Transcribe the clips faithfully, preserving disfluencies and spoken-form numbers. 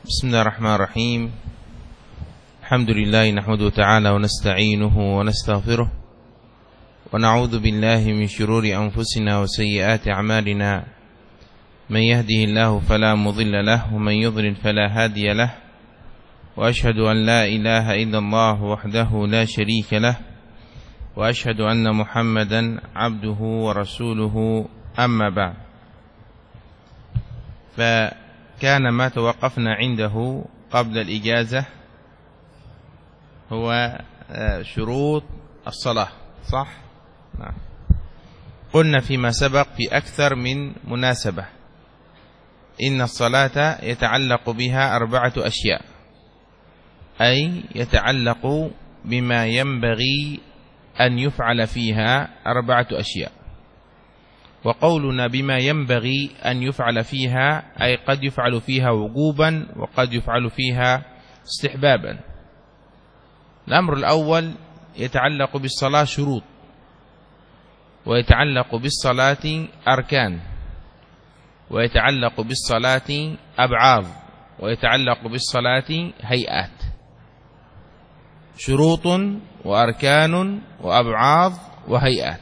بسم الله الرحمن الرحيم. الحمد لله نحمده تعالى ونستعينه ونستغفره ونعوذ بالله من شرور أنفسنا وسيئات أعمالنا، من يهده الله فلا مضل له ومن يضلل فلا هادي له، وأشهد أن لا إله إلا الله وحده لا شريك له، وأشهد أن محمدا عبده ورسوله. أما بعد، فكان ما توقفنا عنده قبل الإجازة هو شروط الصلاة، صح؟ نعم. قلنا فيما سبق في أكثر من مناسبة إن الصلاة يتعلق بها أربعة أشياء، أي يتعلق بما ينبغي أن يفعل فيها أربعة أشياء. وقولنا بما ينبغي أن يفعل فيها أي قد يفعل فيها وجوبا وقد يفعل فيها استحبابا. الأمر الأول يتعلق بالصلاة شروط، ويتعلق بالصلاة أركان، ويتعلق بالصلاة أبعاض، ويتعلق بالصلاة هيئات. شروط وأركان وأبعاض وهيئات.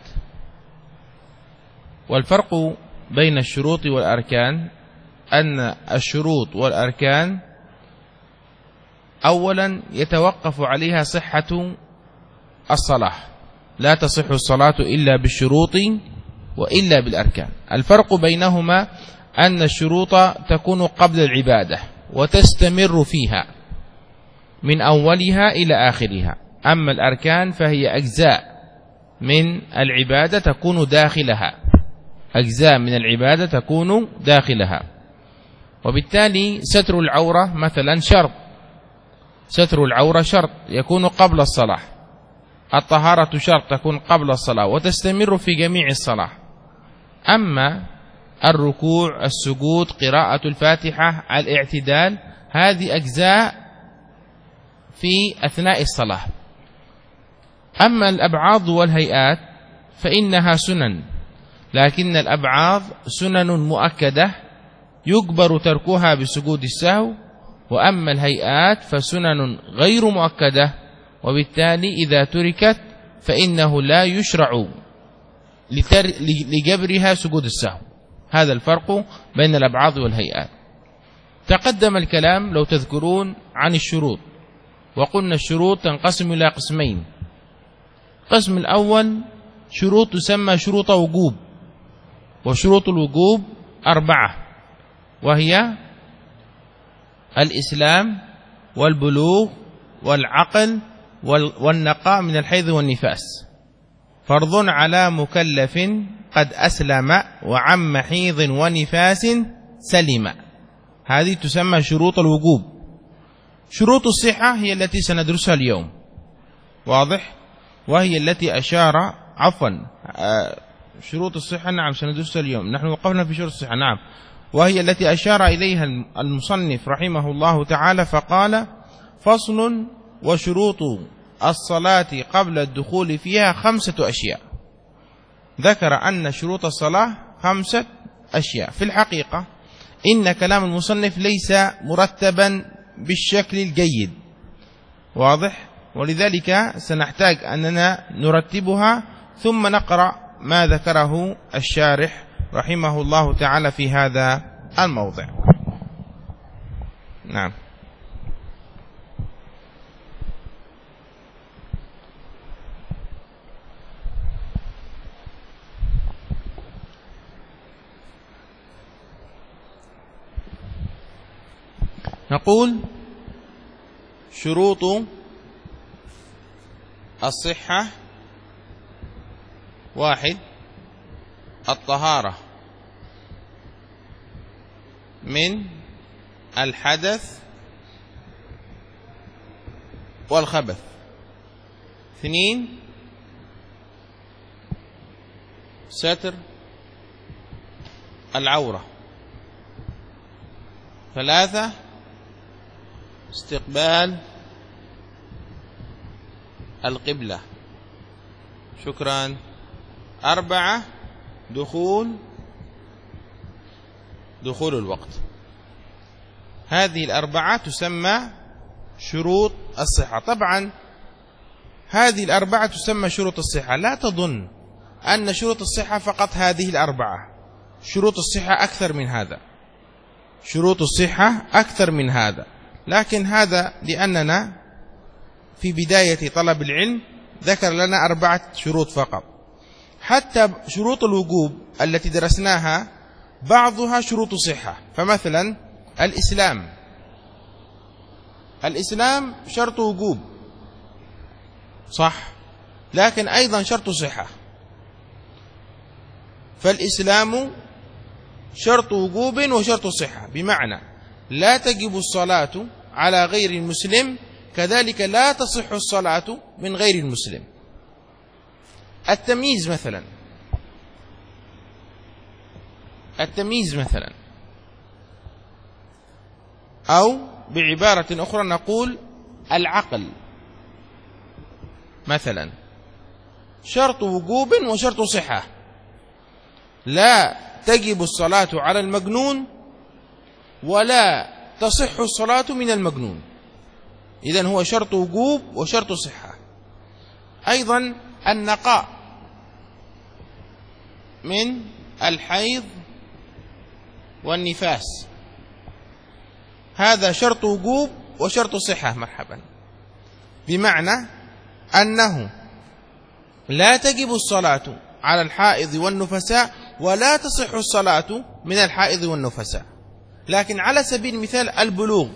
والفرق بين الشروط والأركان أن الشروط والأركان أولا يتوقف عليها صحة الصلاة، لا تصح الصلاة إلا بالشروط وإلا بالأركان. الفرق بينهما أن الشروط تكون قبل العبادة وتستمر فيها من أولها إلى آخرها، أما الأركان فهي أجزاء من العبادة تكون داخلها، أجزاء من العبادة تكون داخلها. وبالتالي ستر العورة مثلا شرط، ستر العورة شرط يكون قبل الصلاة. الطهارة شرط تكون قبل الصلاة وتستمر في جميع الصلاة. أما الركوع، السجود، قراءة الفاتحة، الاعتدال، هذه أجزاء في أثناء الصلاة. أما الأبعاض والهيئات فإنها سنن، لكن الأبعاض سنن مؤكدة يجبر تركها بسجود السهو، وأما الهيئات فسنن غير مؤكدة، وبالتالي إذا تركت فإنه لا يشرع لجبرها سجود السهو. هذا الفرق بين الأبعاض والهيئات. تقدم الكلام لو تذكرون عن الشروط، وقلنا الشروط تنقسم إلى قسمين. القسم الأول شروط تسمى شروط وجوب، وشروط الوجوب أربعة، وهي الإسلام والبلوغ والعقل والنقاء من الحيض والنفاس. فرض على مكلف قد أسلم وعن محيض ونفاس سلم. هذه تسمى شروط الوجوب. شروط الصحة هي التي سندرسها اليوم، واضح؟ وهي التي أشار عفوا شروط الصحة نعم سندرسها اليوم، نحن وقفنا في شروط الصحة نعم، وهي التي أشار إليها المصنف رحمه الله تعالى فقال: فصل: وشروط الصلاة قبل الدخول فيها خمسة أشياء. ذكر أن شروط الصلاة خمسة أشياء. في الحقيقة إن كلام المصنف ليس مرتبا بالشكل الجيد، واضح؟ ولذلك سنحتاج أننا نرتبها ثم نقرأ ما ذكره الشارح رحمه الله تعالى في هذا الموضع. نعم. نقول: شروط الصحة: واحد، الطهارة من الحدث والخبث. اثنين، ستر العورة. ثلاثة، استقبال القبلة. شكرا. أربعة، دخول دخول الوقت. هذه الأربعة تسمى شروط الصحة. طبعا هذه الأربعة تسمى شروط الصحة، لا تظن أن شروط الصحة فقط هذه الأربعة، شروط الصحة أكثر من هذا، شروط الصحة أكثر من هذا، لكن هذا لأننا في بداية طلب العلم ذكر لنا أربعة شروط فقط. حتى شروط الوجوب التي درسناها بعضها شروط صحة، فمثلا الإسلام، الإسلام شرط وجوب صح، لكن أيضا شرط صحة. فالإسلام شرط وجوب وشرط صحة، بمعنى لا تجب الصلاة على غير المسلم، كذلك لا تصح الصلاة من غير المسلم. التمييز مثلا، التمييز مثلا، أو بعبارة أخرى نقول العقل مثلا شرط وجوب وشرط صحة، لا تجب الصلاة على المجنون ولا تصح الصلاة من المجنون، إذن هو شرط وجوب وشرط صحة. أيضا النقاء من الحيض والنفاس، هذا شرط وجوب وشرط صحة، مرحبا، بمعنى أنه لا تجب الصلاة على الحائض والنفساء ولا تصح الصلاة من الحائض والنفساء. لكن على سبيل المثال البلوغ،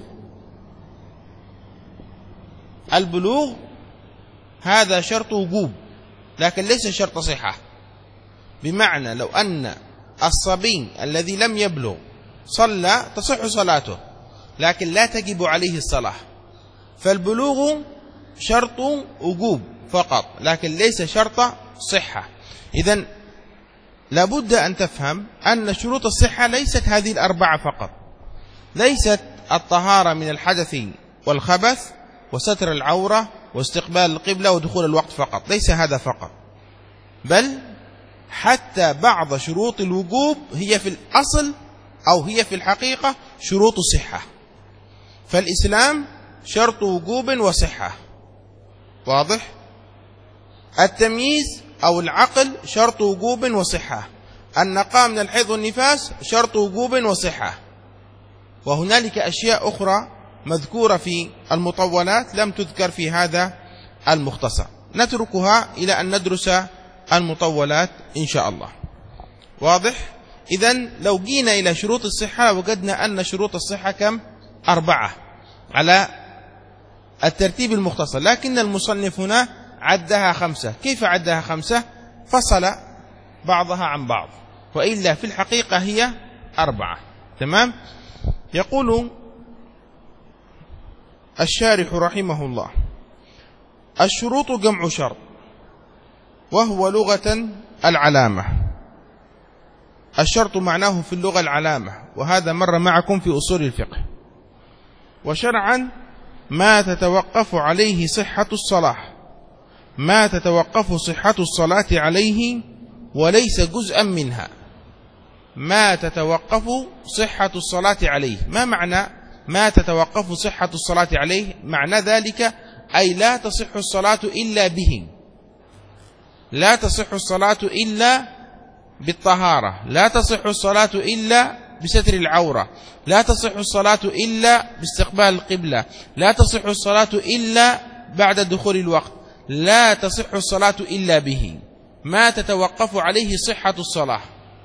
البلوغ هذا شرط وجوب لكن ليس شرط صحة، بمعنى لو أن الصبي الذي لم يبلغ صلى تصح صلاته لكن لا تجب عليه الصلاة، فالبلوغ شرط وجوب فقط لكن ليس شرط صحة. إذن لابد أن تفهم أن شروط الصحة ليست هذه الأربعة فقط، ليست الطهارة من الحدث والخبث وستر العورة واستقبال القبلة ودخول الوقت فقط، ليس هذا فقط، بل حتى بعض شروط الوجوب هي في الأصل أو هي في الحقيقة شروط صحة. فالإسلام شرط وجوب وصحة، واضح؟ التمييز أو العقل شرط وجوب وصحة، النقاء من الحيض والنفاس شرط وجوب وصحة، وهنالك أشياء أخرى مذكورة في المطولات لم تذكر في هذا المختصر، نتركها إلى أن ندرس المطولات إن شاء الله، واضح؟ إذن لو جينا إلى شروط الصحة وجدنا أن شروط الصحة كم؟ أربعة على الترتيب المختصر، لكن المصنف هنا عدها خمسة. كيف عدها خمسة؟ فصل بعضها عن بعض، وإلا في الحقيقة هي أربعة. تمام؟ يقول الشارح رحمه الله: الشروط جمع شرط، وهو لغة العلامة. الشرط معناه في اللغة العلامة، وهذا مر معكم في أصول الفقه. وشرعا ما تتوقف عليه صحة الصلاة، ما تتوقف صحة الصلاة عليه وليس جزءا منها. ما تتوقف صحة الصلاة عليه، ما معنى ما تتوقف صحة الصلاة عليه؟ معنى ذلك أي لا تصح الصلاة إلا به، لا تصح الصلاة إلا بالطهارة، لا تصح الصلاة إلا بستر العورة، لا تصح الصلاة إلا باستقبال القبلة، لا تصح الصلاة إلا بعد دخول الوقت، لا تصح الصلاة إلا به، ما تتوقف عليه صحة الصلاة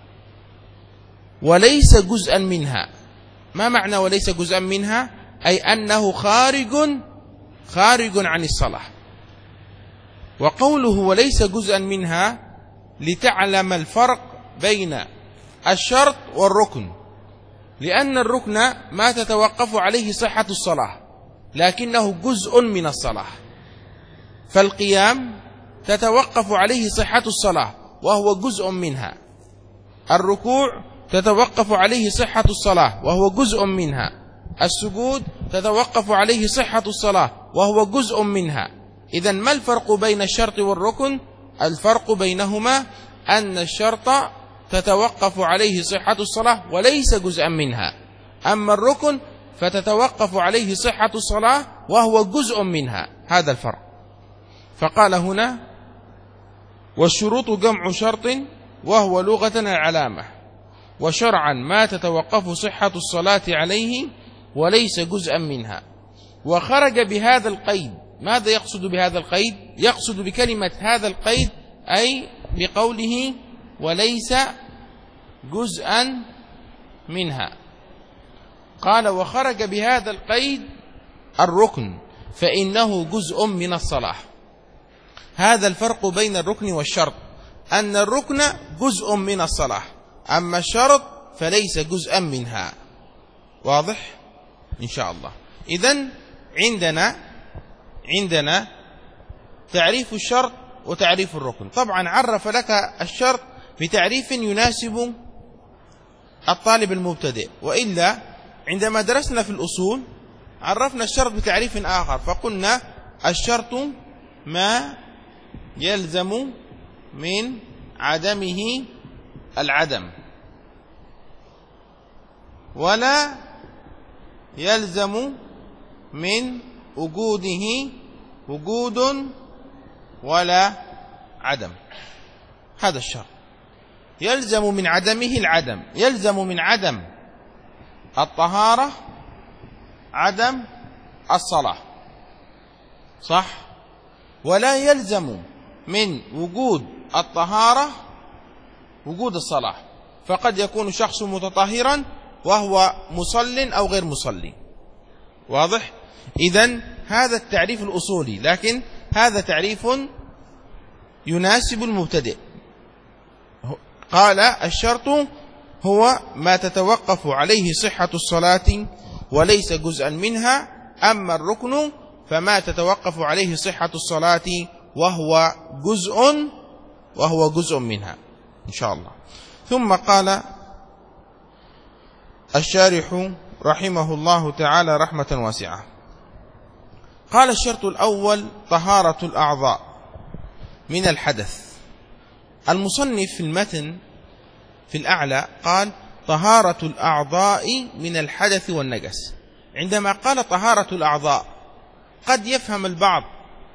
وليس جزءا منها. ما معنى وليس جزءا منها؟ أي أنه خارج خارج عن الصلاة. وقوله وليس جزءا منها لتعلم الفرق بين الشرط والركن، لأن الركن ما تتوقف عليه صحة الصلاة لكنه جزء من الصلاة، فالقيام تتوقف عليه صحة الصلاة وهو جزء منها، الركوع تتوقف عليه صحة الصلاة وهو جزء منها، السجود تتوقف عليه صحة الصلاة وهو جزء منها. إذن ما الفرق بين الشرط والركن؟ الفرق بينهما أن الشرط تتوقف عليه صحة الصلاة وليس جزءا منها، أما الركن فتتوقف عليه صحة الصلاة وهو جزء منها، هذا الفرق. فقال هنا: والشروط جمع شرط وهو لغة العلامة، وشرعا ما تتوقف صحة الصلاة عليه وليس جزءا منها. وخرج بهذا القيد. ماذا يقصد بهذا القيد؟ يقصد بكلمة هذا القيد أي بقوله وليس جزءا منها. قال: وخرج بهذا القيد الركن فإنه جزء من الصلاة. هذا الفرق بين الركن والشرط، أن الركن جزء من الصلاة، أما الشرط فليس جزءا منها. واضح؟ إن شاء الله. إذن عندنا عندنا تعريف الشرط وتعريف الركن. طبعا عرف لك الشرط بتعريف يناسب الطالب المبتدئ، وإلا عندما درسنا في الأصول عرفنا الشرط بتعريف آخر، فقلنا الشرط ما يلزم من عدمه العدم، ولا يلزم من وجوده وجود ولا عدم. هذا الشرط يلزم من عدمه العدم، يلزم من عدم الطهارة عدم الصلاة، صح؟ ولا يلزم من وجود الطهارة وجود الصلاة، فقد يكون شخص متطهرا وهو مصل أو غير مصلي. واضح؟ إذن هذا التعريف الأصولي، لكن هذا تعريف يناسب المبتدئ. قال: الشرط هو ما تتوقف عليه صحة الصلاة وليس جزءا منها، أما الركن فما تتوقف عليه صحة الصلاة وهو جزء وهو جزء منها إن شاء الله. ثم قال الشارح رحمه الله تعالى رحمة واسعة، قال: الشرط الأول طهارة الأعضاء من الحدث. المصنف في المتن في الأعلى قال: طهارة الأعضاء من الحدث والنجس. عندما قال طهارة الأعضاء قد يفهم البعض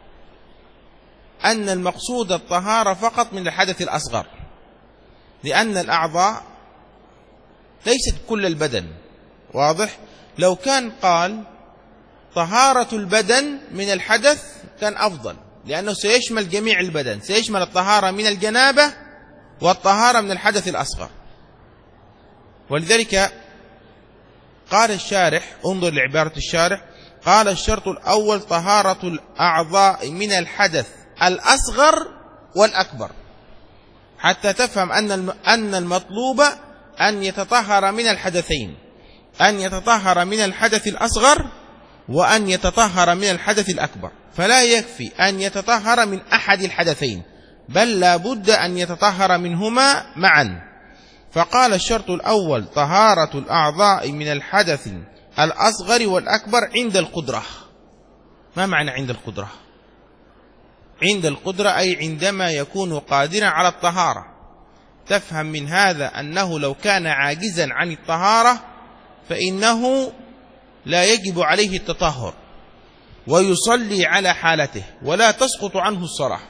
أن المقصود الطهارة فقط من الحدث الأصغر، لأن الأعضاء ليست كل البدن. واضح؟ لو كان قال طهارة البدن من الحدث كان أفضل، لأنه سيشمل جميع البدن، سيشمل الطهارة من الجنابة والطهارة من الحدث الأصغر. ولذلك قال الشارح، انظر لعبارة الشارح، قال: الشرط الأول طهارة الأعضاء من الحدث الأصغر والأكبر، حتى تفهم أن أن المطلوب أن يتطهر من الحدثين، أن يتطهر من الحدث الأصغر وأن يتطهر من الحدث الأكبر. فلا يكفي أن يتطهر من أحد الحدثين، بل لا بد أن يتطهر منهما معا. فقال: الشرط الأول طهارة الأعضاء من الحدث الأصغر والأكبر عند القدرة. ما معنى عند القدرة؟ عند القدرة أي عندما يكون قادرا على الطهارة. تفهم من هذا أنه لو كان عاجزا عن الطهارة فإنه لا يجب عليه التطهر ويصلي على حالته ولا تسقط عنه الصلاة.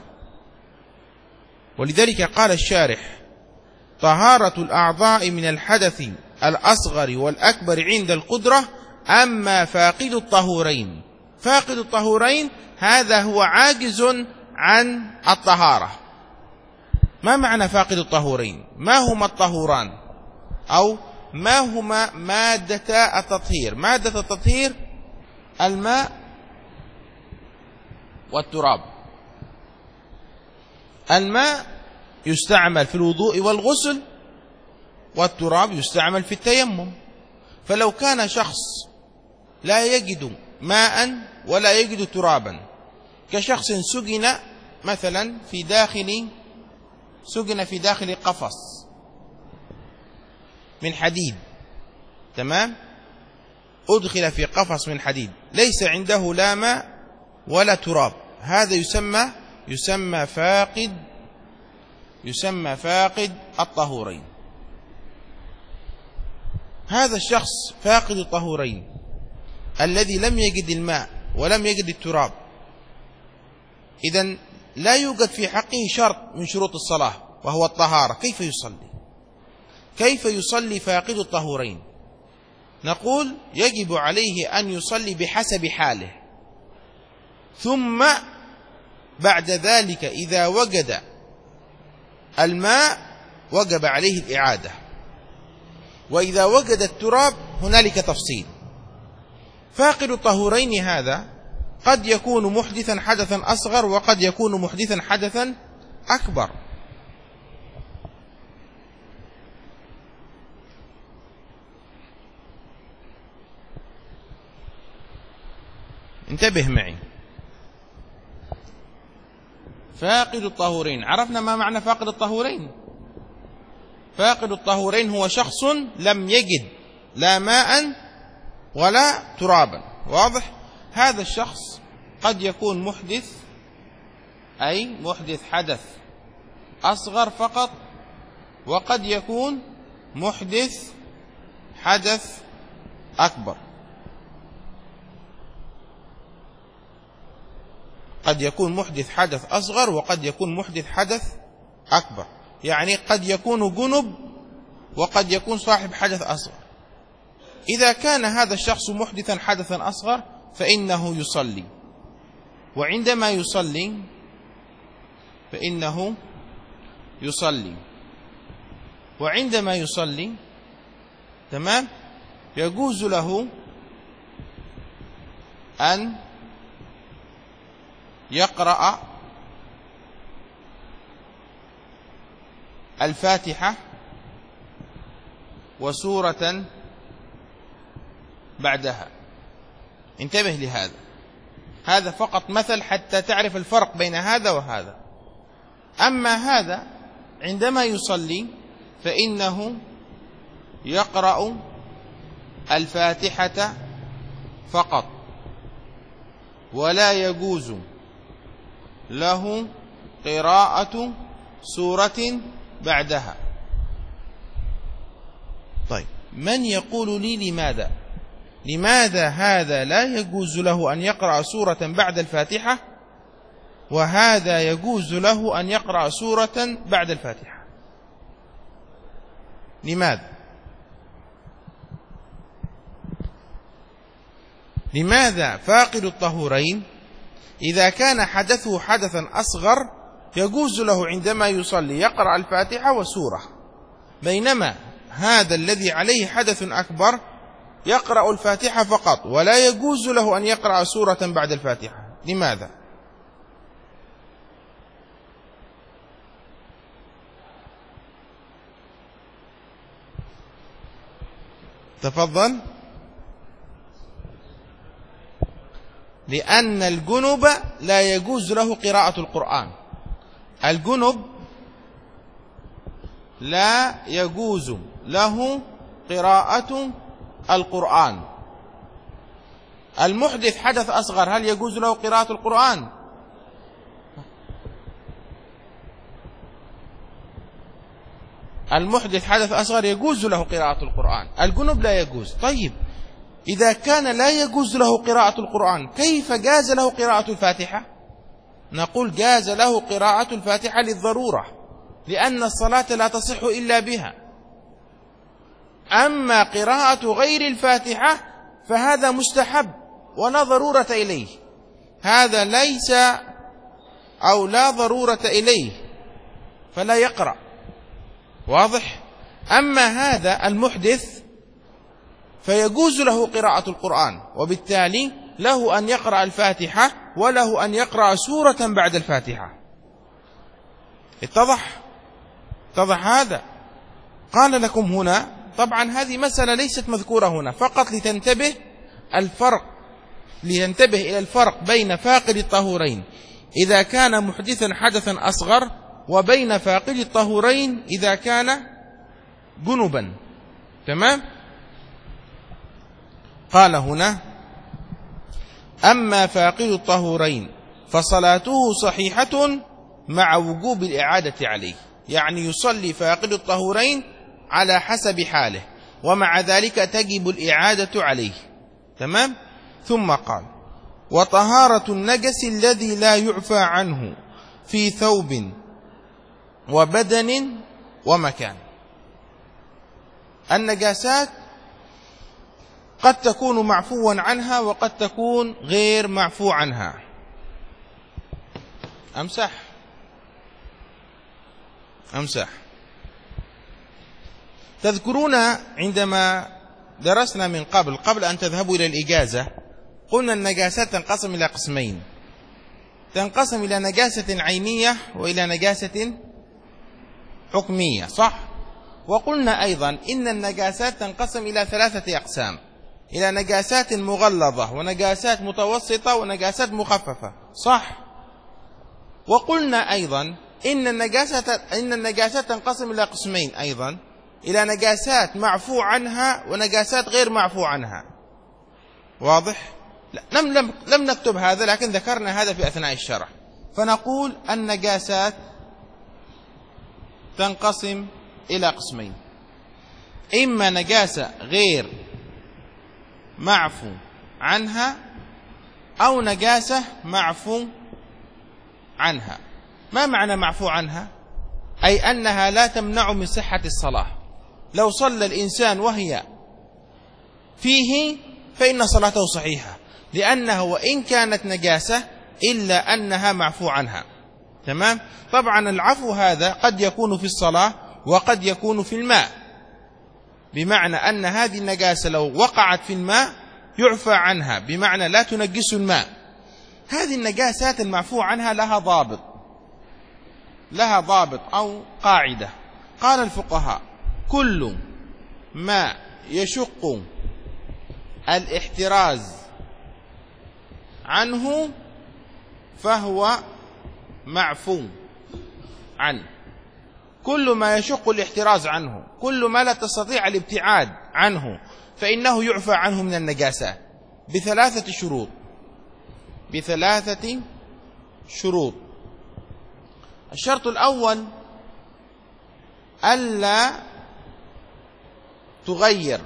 ولذلك قال الشارح: طهارة الأعضاء من الحدث الأصغر والأكبر عند القدرة. أما فاقد الطهورين، فاقد الطهورين هذا هو عاجز عن الطهارة. ما معنى فاقد الطهورين؟ ما هما الطهوران؟ أو ما هما مادة التطهير؟ مادة التطهير الماء والتراب. الماء يستعمل في الوضوء والغسل، والتراب يستعمل في التيمم. فلو كان شخص لا يجد ماء ولا يجد ترابا، كشخص سجن مثلا في داخل سجن في داخل قفص من حديد، تمام، أدخل في قفص من حديد، ليس عنده لا ماء ولا تراب، هذا يسمى يسمى فاقد يسمى فاقد الطهورين. هذا الشخص فاقد الطهورين الذي لم يجد الماء ولم يجد التراب، إذن لا يوجد في حقه شرط من شروط الصلاة وهو الطهارة، كيف يصلي؟ كيف يصلي فاقد الطهورين؟ نقول يجب عليه أن يصلي بحسب حاله، ثم بعد ذلك إذا وجد الماء وجب عليه الإعادة، وإذا وجد التراب هنالك تفصيل. فاقد الطهورين هذا قد يكون محدثا حدثا أصغر وقد يكون محدثا حدثا أكبر. انتبه معي، فاقد الطهورين، عرفنا ما معنى فاقد الطهورين؟ فاقد الطهورين هو شخص لم يجد لا ماء ولا ترابا، واضح؟ هذا الشخص قد يكون محدث، أي محدث حدث أصغر فقط، وقد يكون محدث حدث أكبر. قد يكون محدث حدث أصغر وقد يكون محدث حدث أكبر، يعني قد يكون جنب وقد يكون صاحب حدث أصغر. إذا كان هذا الشخص محدثا حدثا أصغر فإنه يصلي، وعندما يصلي فإنه يصلي وعندما يصلي تمام يجوز له أن يقرأ الفاتحة وسورة بعدها. انتبه لهذا، هذا فقط مثل حتى تعرف الفرق بين هذا وهذا. أما هذا عندما يصلي فإنه يقرأ الفاتحة فقط، ولا يجوز له قراءة سورة بعدها. طيب، من يقول لي لماذا لماذا هذا لا يجوز له أن يقرأ سورة بعد الفاتحة وهذا يجوز له أن يقرأ سورة بعد الفاتحة؟ لماذا؟ لماذا فاقد الطهورين إذا كان حدثه حدثا أصغر يجوز له عندما يصلي يقرأ الفاتحة وسورة، بينما هذا الذي عليه حدث أكبر يقرأ الفاتحة فقط ولا يجوز له أن يقرأ سورة بعد الفاتحة؟ لماذا؟ تفضل. لأن الجنب لا يجوز له قراءة القرآن، الجنب لا يجوز له قراءة القرآن. المحدث حدث أصغر هل يجوز له قراءة القرآن؟ المحدث حدث أصغر يجوز له قراءة القرآن، الجنب لا يجوز. طيب، إذا كان لا يجوز له قراءة القرآن كيف جاز له قراءة الفاتحة؟ نقول جاز له قراءة الفاتحة للضرورة، لأن الصلاة لا تصح إلا بها. أما قراءة غير الفاتحة فهذا مستحب ولا ضرورة إليه، هذا ليس أو لا ضرورة إليه فلا يقرأ، واضح؟ أما هذا المحدث فيجوز له قراءة القرآن، وبالتالي له أن يقرأ الفاتحة وله أن يقرأ سورة بعد الفاتحة. اتضح؟ اتضح هذا؟ قال لكم هنا، طبعا هذه مسألة ليست مذكورة هنا، فقط لتنتبه الفرق لينتبه إلى الفرق بين فاقد الطهورين إذا كان محدثا حدثا أصغر وبين فاقد الطهورين إذا كان جنبا. تمام؟ قال هنا: أما فاقد الطهورين فصلاته صحيحة مع وجوب الإعادة عليه، يعني يصلي فاقد الطهورين على حسب حاله ومع ذلك تجب الإعادة عليه. تمام؟ ثم قال: وطهارة النجس الذي لا يعفى عنه في ثوب وبدن ومكان. النجاسات قد تكون معفوا عنها وقد تكون غير معفو عنها. أمسح أمسح تذكرون عندما درسنا من قبل قبل أن تذهبوا إلى الإجازة قلنا النجاسات تنقسم إلى قسمين، تنقسم إلى نجاسة عينية وإلى نجاسة حكمية، صح؟ وقلنا أيضا إن النجاسات تنقسم إلى ثلاثة أقسام، إلى نجاسات مغلظة ونجاسات متوسطة ونجاسات مخففة، صح؟ وقلنا أيضا إن النجاسة إن النجاسات تنقسم إلى قسمين أيضا، إلى نجاسات معفو عنها ونجاسات غير معفو عنها. واضح؟ لم لم لم نكتب هذا، لكن ذكرنا هذا في أثناء الشرح. فنقول النجاسات تنقسم إلى قسمين: إما نجاسة غير معفو عنها أو نجاسة معفو عنها. ما معنى معفو عنها؟ أي أنها لا تمنع من صحة الصلاة. لو صلى الإنسان وهي فيه فإن صلاته صحيحة، لأنه وإن كانت نجاسة إلا أنها معفو عنها. تمام؟ طبعا العفو هذا قد يكون في الصلاة وقد يكون في الماء، بمعنى أن هذه النجاسة لو وقعت في الماء يعفى عنها، بمعنى لا تنجس الماء. هذه النجاسات المعفو عنها لها ضابط، لها ضابط أو قاعدة. قال الفقهاء: كل ما يشق الاحتراز عنه فهو معفو عنه. كل ما يشق الاحتراز عنه، كل ما لا تستطيع الابتعاد عنه، فإنه يعفى عنه من النجاسات بثلاثة شروط بثلاثة شروط الشرط الأول: ألا تغير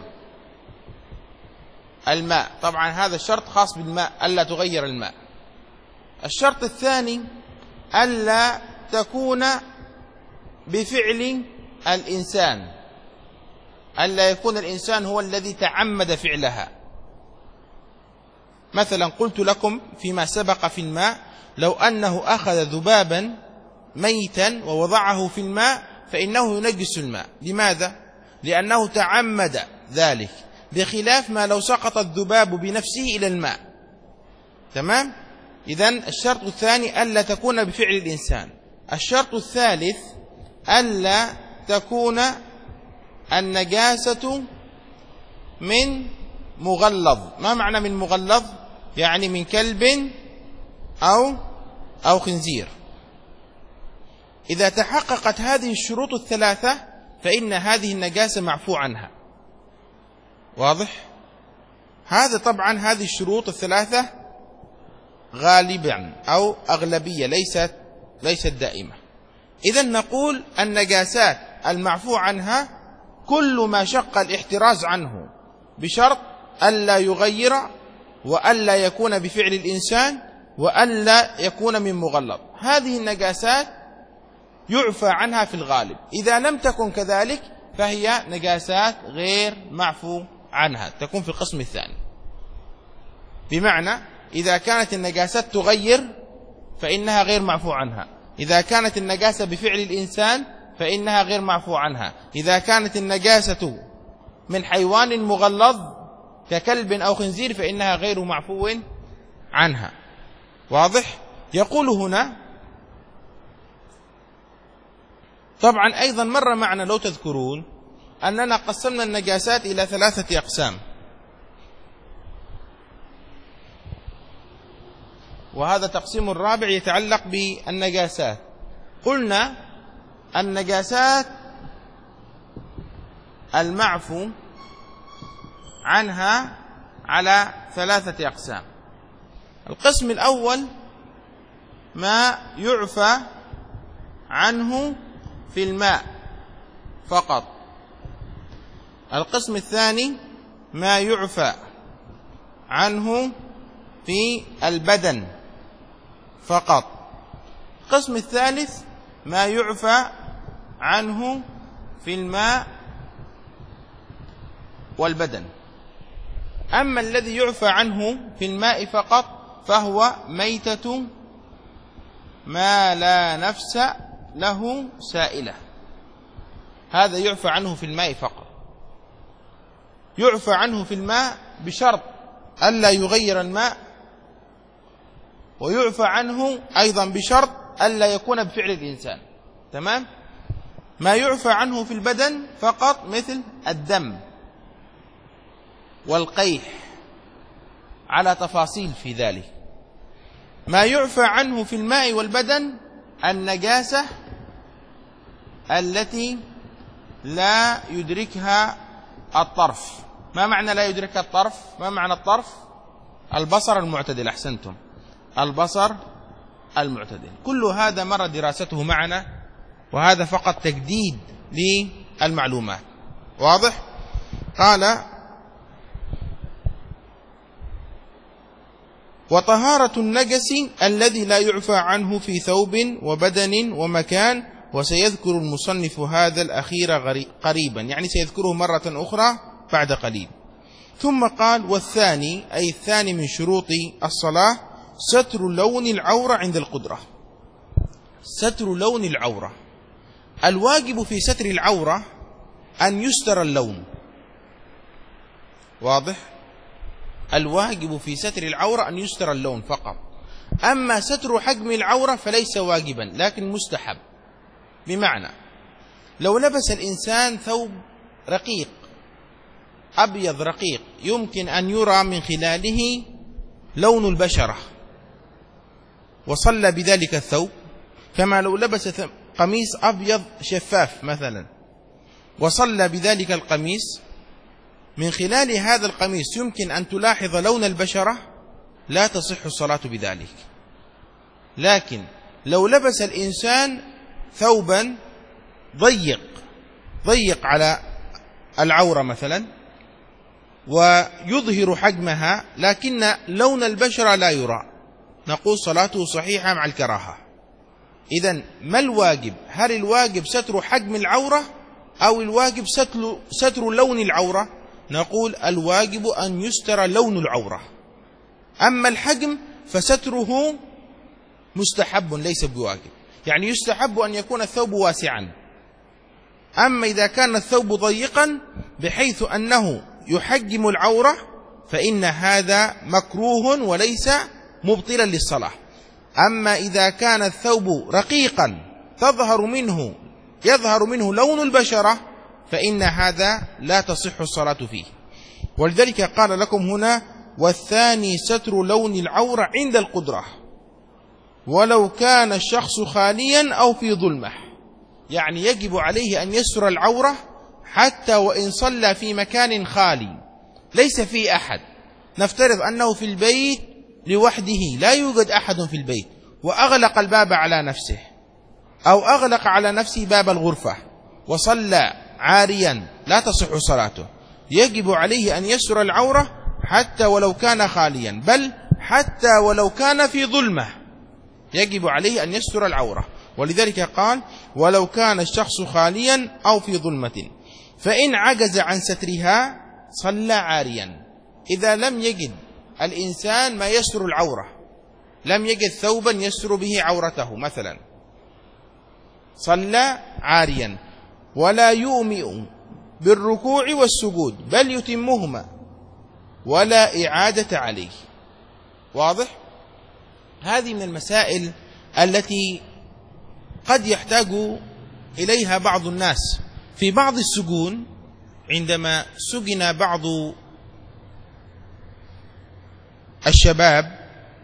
الماء. طبعا هذا الشرط خاص بالماء، ألا تغير الماء. الشرط الثاني: ألا تكون بفعل الإنسان، ألا يكون الإنسان هو الذي تعمد فعلها. مثلا قلت لكم فيما سبق في الماء: لو أنه أخذ ذبابا ميتا ووضعه في الماء فإنه ينجس الماء. لماذا؟ لأنه تعمد ذلك، بخلاف ما لو سقط الذباب بنفسه إلى الماء. تمام؟ إذن الشرط الثاني: ألا تكون بفعل الإنسان. الشرط الثالث: ألا تكون النجاسة من مغلظ. ما معنى من مغلظ؟ يعني من كلب أو أو خنزير. إذا تحققت هذه الشروط الثلاثة فإن هذه النجاسة معفو عنها. واضح؟ هذا طبعا هذه الشروط الثلاثة غالبا أو أغلبية، ليست ليست دائمة. إذن نقول النجاسات المعفو عنها كل ما شق الاحتراز عنه، بشرط ألا يغير، وألا يكون بفعل الإنسان، وألا يكون من مغلظ. هذه النجاسات يعفى عنها في الغالب. إذا لم تكن كذلك فهي نجاسات غير معفو عنها، تكون في القسم الثاني. بمعنى إذا كانت النجاسات تغير فإنها غير معفو عنها، إذا كانت النجاسة بفعل الإنسان فإنها غير معفو عنها، إذا كانت النجاسة من حيوان مغلظ ككلب أو خنزير فإنها غير معفو عنها. واضح؟ يقول هنا طبعا أيضا مر معنا لو تذكرون أننا قسمنا النجاسات إلى ثلاثة أقسام، وهذا تقسيم الرابع يتعلق بالنجاسات. قلنا النجاسات المعفو عنها على ثلاثة أقسام. القسم الأول ما يعفى عنه في الماء فقط. القسم الثاني ما يعفى عنه في البدن فقط. القسم الثالث ما يعفى عنه في الماء والبدن. أما الذي يعفى عنه في الماء فقط فهو ميتة ما لا نفس له سائلة، هذا يعفى عنه في الماء فقط. يعفى عنه في الماء بشرط ألا يغير الماء، ويعفى عنه أيضا بشرط ألا يكون بفعل الإنسان. تمام؟ ما يعفى عنه في البدن فقط مثل الدم والقيح على تفاصيل في ذلك. ما يعفى عنه في الماء والبدن النجاسة التي لا يدركها الطرف. ما معنى لا يدركها الطرف؟ ما معنى الطرف؟ البصر المعتدل. أحسنتم، البصر المعتدل. كل هذا مر دراسته معنا، وهذا فقط تجديد للمعلومات. واضح؟ قال: وطهارة النجس الذي لا يعفى عنه في ثوب وبدن ومكان. وسيذكر المصنف هذا الأخير قريبا، يعني سيذكره مرة أخرى بعد قليل. ثم قال: والثاني، أي الثاني من شروط الصلاة، ستر لون العورة عند القدرة. ستر لون العورة، الواجب في ستر العورة أن يستر اللون. واضح؟ الواجب في ستر العورة أن يستر اللون فقط. أما ستر حجم العورة فليس واجبا لكن مستحب. بمعنى لو لبس الإنسان ثوب رقيق أبيض رقيق يمكن أن يرى من خلاله لون البشرة وصلى بذلك الثوب، كما لو لبس قميص أبيض شفاف مثلا وصلى بذلك القميص، من خلال هذا القميص يمكن أن تلاحظ لون البشرة، لا تصح الصلاة بذلك. لكن لو لبس الإنسان ثوبا ضيق ضيق على العورة مثلا ويظهر حجمها لكن لون البشرة لا يرى، نقول صلاته صحيحة مع الكراهة. إذن ما الواجب؟ هل الواجب ستر حجم العورة أو الواجب ستر, ستر لون العورة؟ نقول الواجب أن يستر لون العورة، أما الحجم فستره مستحب ليس بواجب. يعني يستحب أن يكون الثوب واسعا، أما إذا كان الثوب ضيقا بحيث أنه يحجم العورة فإن هذا مكروه وليس مبطلا للصلاة. أما إذا كان الثوب رقيقا تظهر منه يظهر منه لون البشرة فإن هذا لا تصح الصلاة فيه. ولذلك قال لكم هنا: والثاني ستر لون العورة عند القدرة ولو كان الشخص خاليا أو في ظلمة. يعني يجب عليه أن يستر العورة حتى وإن صلى في مكان خالي ليس فيه أحد. نفترض أنه في البيت لوحده لا يوجد أحد في البيت وأغلق الباب على نفسه أو أغلق على نفسه باب الغرفة وصلى عاريا، لا تصح صلاته. يجب عليه أن يستر العورة حتى ولو كان خاليا، بل حتى ولو كان في ظلمة يجب عليه أن يستر العورة. ولذلك قال: ولو كان الشخص خاليا أو في ظلمة، فإن عجز عن سترها صلى عاريا. إذا لم يجد الإنسان ما يستر العورة، لم يجد ثوبا يستر به عورته مثلا، صلى عاريا ولا يؤمئ بالركوع والسجود بل يتمهما ولا إعادة عليه. واضح؟ هذه من المسائل التي قد يحتاج إليها بعض الناس. في بعض السجون عندما سجن بعض الشباب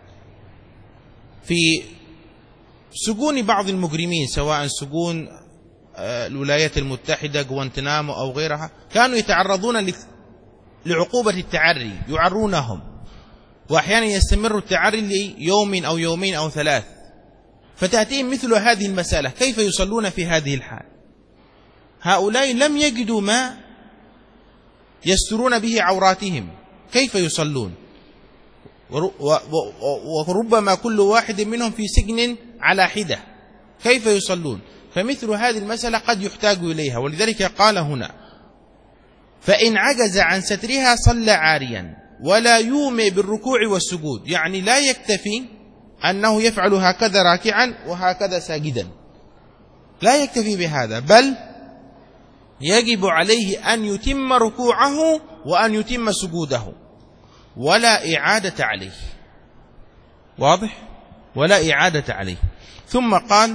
في سجون بعض المجرمين، سواء سجون الولايات المتحدة غوانتنامو أو غيرها، كانوا يتعرضون لعقوبة التعري، يعرونهم، وأحيانا يستمر التعري ليوم أو يومين أو ثلاث. فتأتيهم مثل هذه المسألة: كيف يصلون في هذه الحال؟ هؤلاء لم يجدوا ما يسترون به عوراتهم، كيف يصلون؟ وربما كل واحد منهم في سجن على حدة، كيف يصلون؟ فمثل هذه المسألة قد يحتاج إليها، ولذلك قال هنا: فإن عجز عن سترها صلى عاريا ولا يومئ بالركوع والسجود، يعني لا يكتفي أنه يفعل هكذا راكعا وهكذا ساجدا، لا يكتفي بهذا، بل يجب عليه أن يتم ركوعه وأن يتم سجوده ولا إعادة عليه. واضح؟ ولا إعادة عليه. ثم قال: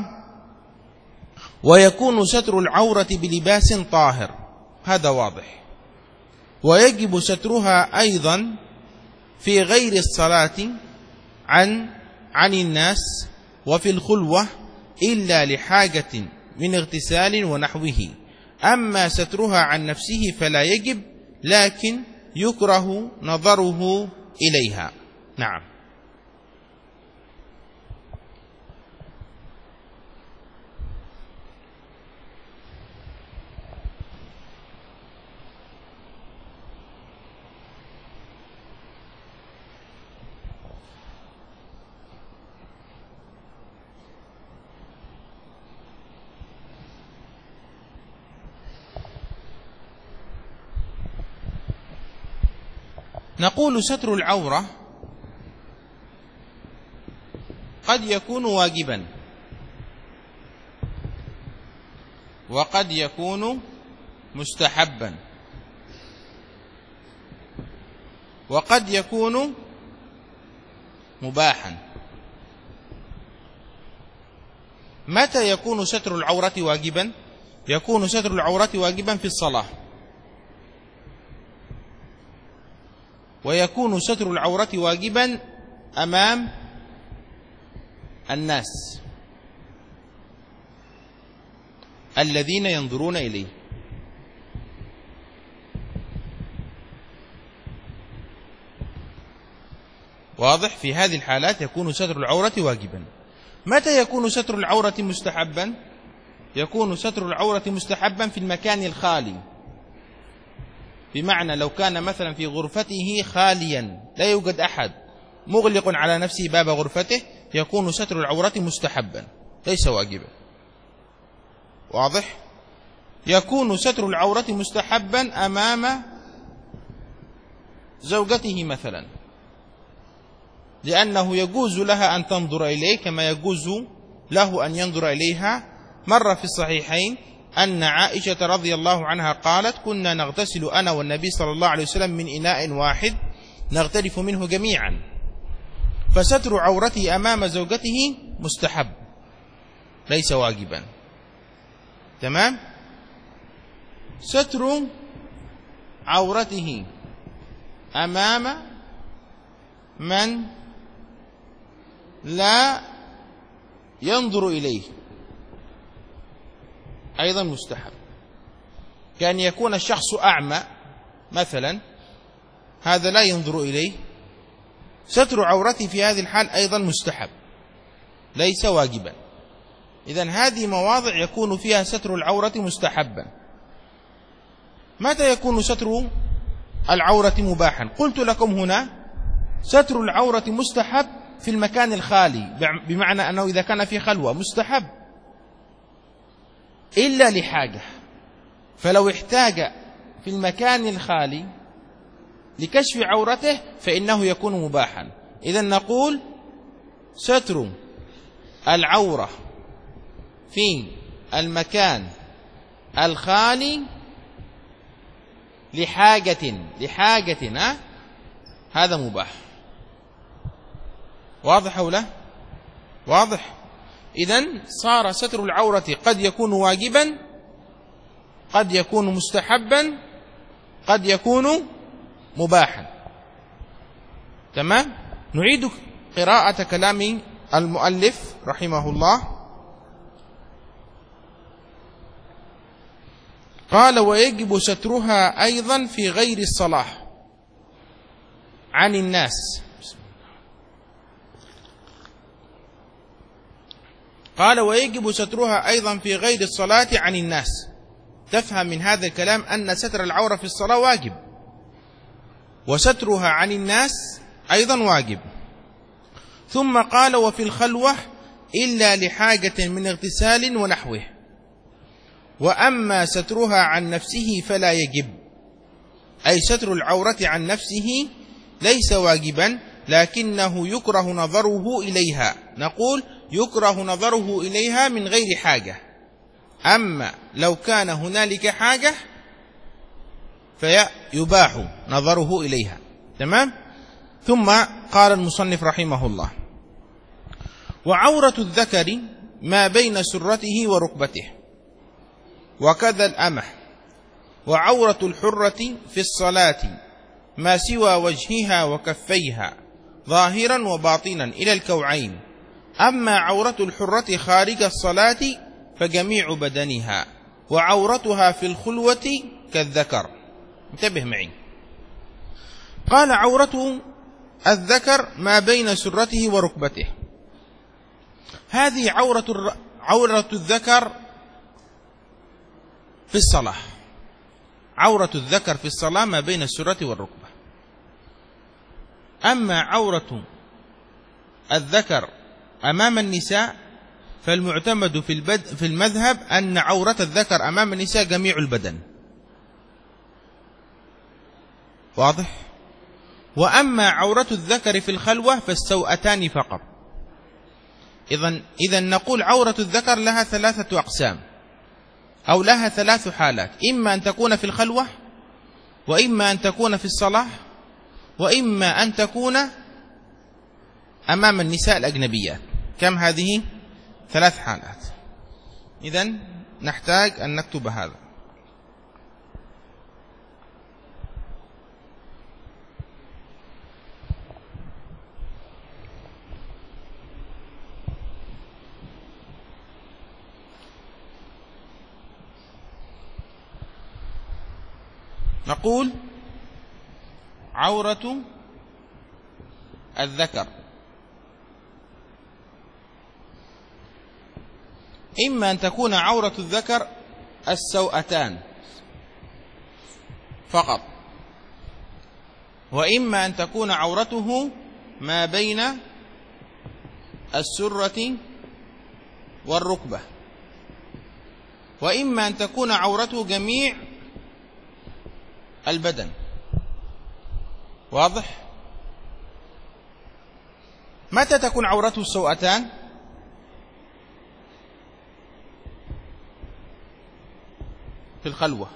ويكون ستر العورة بلباس طاهر، هذا واضح. ويجب سترها أيضا في غير الصلاة عن عن الناس وفي الخلوة إلا لحاجة من اغتسال ونحوه. أما سترها عن نفسه فلا يجب، لكن يكره نظره إليها. نعم. نقول: ستر العورة قد يكون واجبا وقد يكون مستحبا وقد يكون مباحا. متى يكون ستر العورة واجبا؟ يكون ستر العورة واجبا في الصلاة، ويكون ستر العورة واجبا أمام الناس الذين ينظرون إليه. واضح؟ في هذه الحالات يكون ستر العورة واجبا. متى يكون ستر العورة مستحبا؟ يكون ستر العورة مستحبا في المكان الخالي، بمعنى لو كان مثلا في غرفته خاليا لا يوجد أحد، مغلق على نفسه باب غرفته، يكون ستر العورة مستحبا ليس واجبا. واضح؟ يكون ستر العورة مستحبا أمام زوجته مثلا، لأنه يجوز لها أن تنظر إليه كما يجوز له أن ينظر إليها. مر في الصحيحين أن عائشة رضي الله عنها قالت: كنا نغتسل أنا والنبي صلى الله عليه وسلم من إناء واحد نغترف منه جميعا، فستر عورته أمام زوجته مستحب ليس واجبا. تمام؟ ستر عورته أمام من لا ينظر إليه أيضا مستحب، كأن يكون الشخص أعمى مثلا، هذا لا ينظر إليه، ستر عورته في هذه الحال أيضا مستحب ليس واجبا. إذن هذه مواضع يكون فيها ستر العورة مستحبا. متى يكون ستر العورة مباحا؟ قلت لكم هنا ستر العورة مستحب في المكان الخالي، بمعنى أنه إذا كان في خلوة مستحب إلا لحاجة، فلو احتاج في المكان الخالي لكشف عورته فإنه يكون مباحا. إذن نقول ستر العورة في المكان الخالي لحاجة لحاجة ها؟ هذا مباح. واضح أو لا؟ واضح. إذن صار ستر العورة قد يكون واجبا، قد يكون مستحبا، قد يكون مباحا. تمام؟ نعيد قراءة كلام المؤلف رحمه الله. قال: ويجب سترها أيضا في غير الصلاة عن الناس. قال: ويجب سترها أيضا في غير الصلاة عن الناس. تفهم من هذا الكلام أن ستر العورة في الصلاة واجب، وسترها عن الناس أيضا واجب. ثم قال وفي الخلوة إلا لحاجة من اغتسال ونحوه، وأما سترها عن نفسه فلا يجب، أي ستر العورة عن نفسه ليس واجبا، لكنه يكره نظره إليها. نقول يكره نظره إليها من غير حاجة، أما لو كان هنالك حاجة فيباح نظره إليها. تمام. ثم قال المصنف رحمه الله: وعورة الذكر ما بين سرته وركبته، وكذا الأمة. وعورة الحرة في الصلاة ما سوى وجهها وكفيها ظاهرا وباطنا إلى الكوعين. أما عورة الحرة خارج الصلاة فجميع بدنها، وعورتها في الخلوة كالذكر. انتبه معي. قال عورة الذكر ما بين سرته وركبته، هذه عورة الر... عورة الذكر في الصلاة. عورة الذكر في الصلاة ما بين السرة والركبة. أما عورة الذكر أمام النساء فالمعتمد في, البد... في المذهب أن عورة الذكر أمام النساء جميع البدن. واضح؟ وأما عورة الذكر في الخلوة فالسوأتان فقط. إذن إذن نقول عورة الذكر لها ثلاثة أقسام، أو لها ثلاث حالات: إما أن تكون في الخلوة، وإما أن تكون في الصلاة، وإما أن تكون أمام النساء الأجنبيات. كم هذه؟ ثلاث حالات. إذن نحتاج أن نكتب هذا. نقول عورة الذكر إما أن تكون عورة الذكر السوأتان فقط، وإما أن تكون عورته ما بين السرة والركبة، وإما أن تكون عورته جميع البدن. واضح؟ متى تكون عورته السوأتان؟ في الخلوة.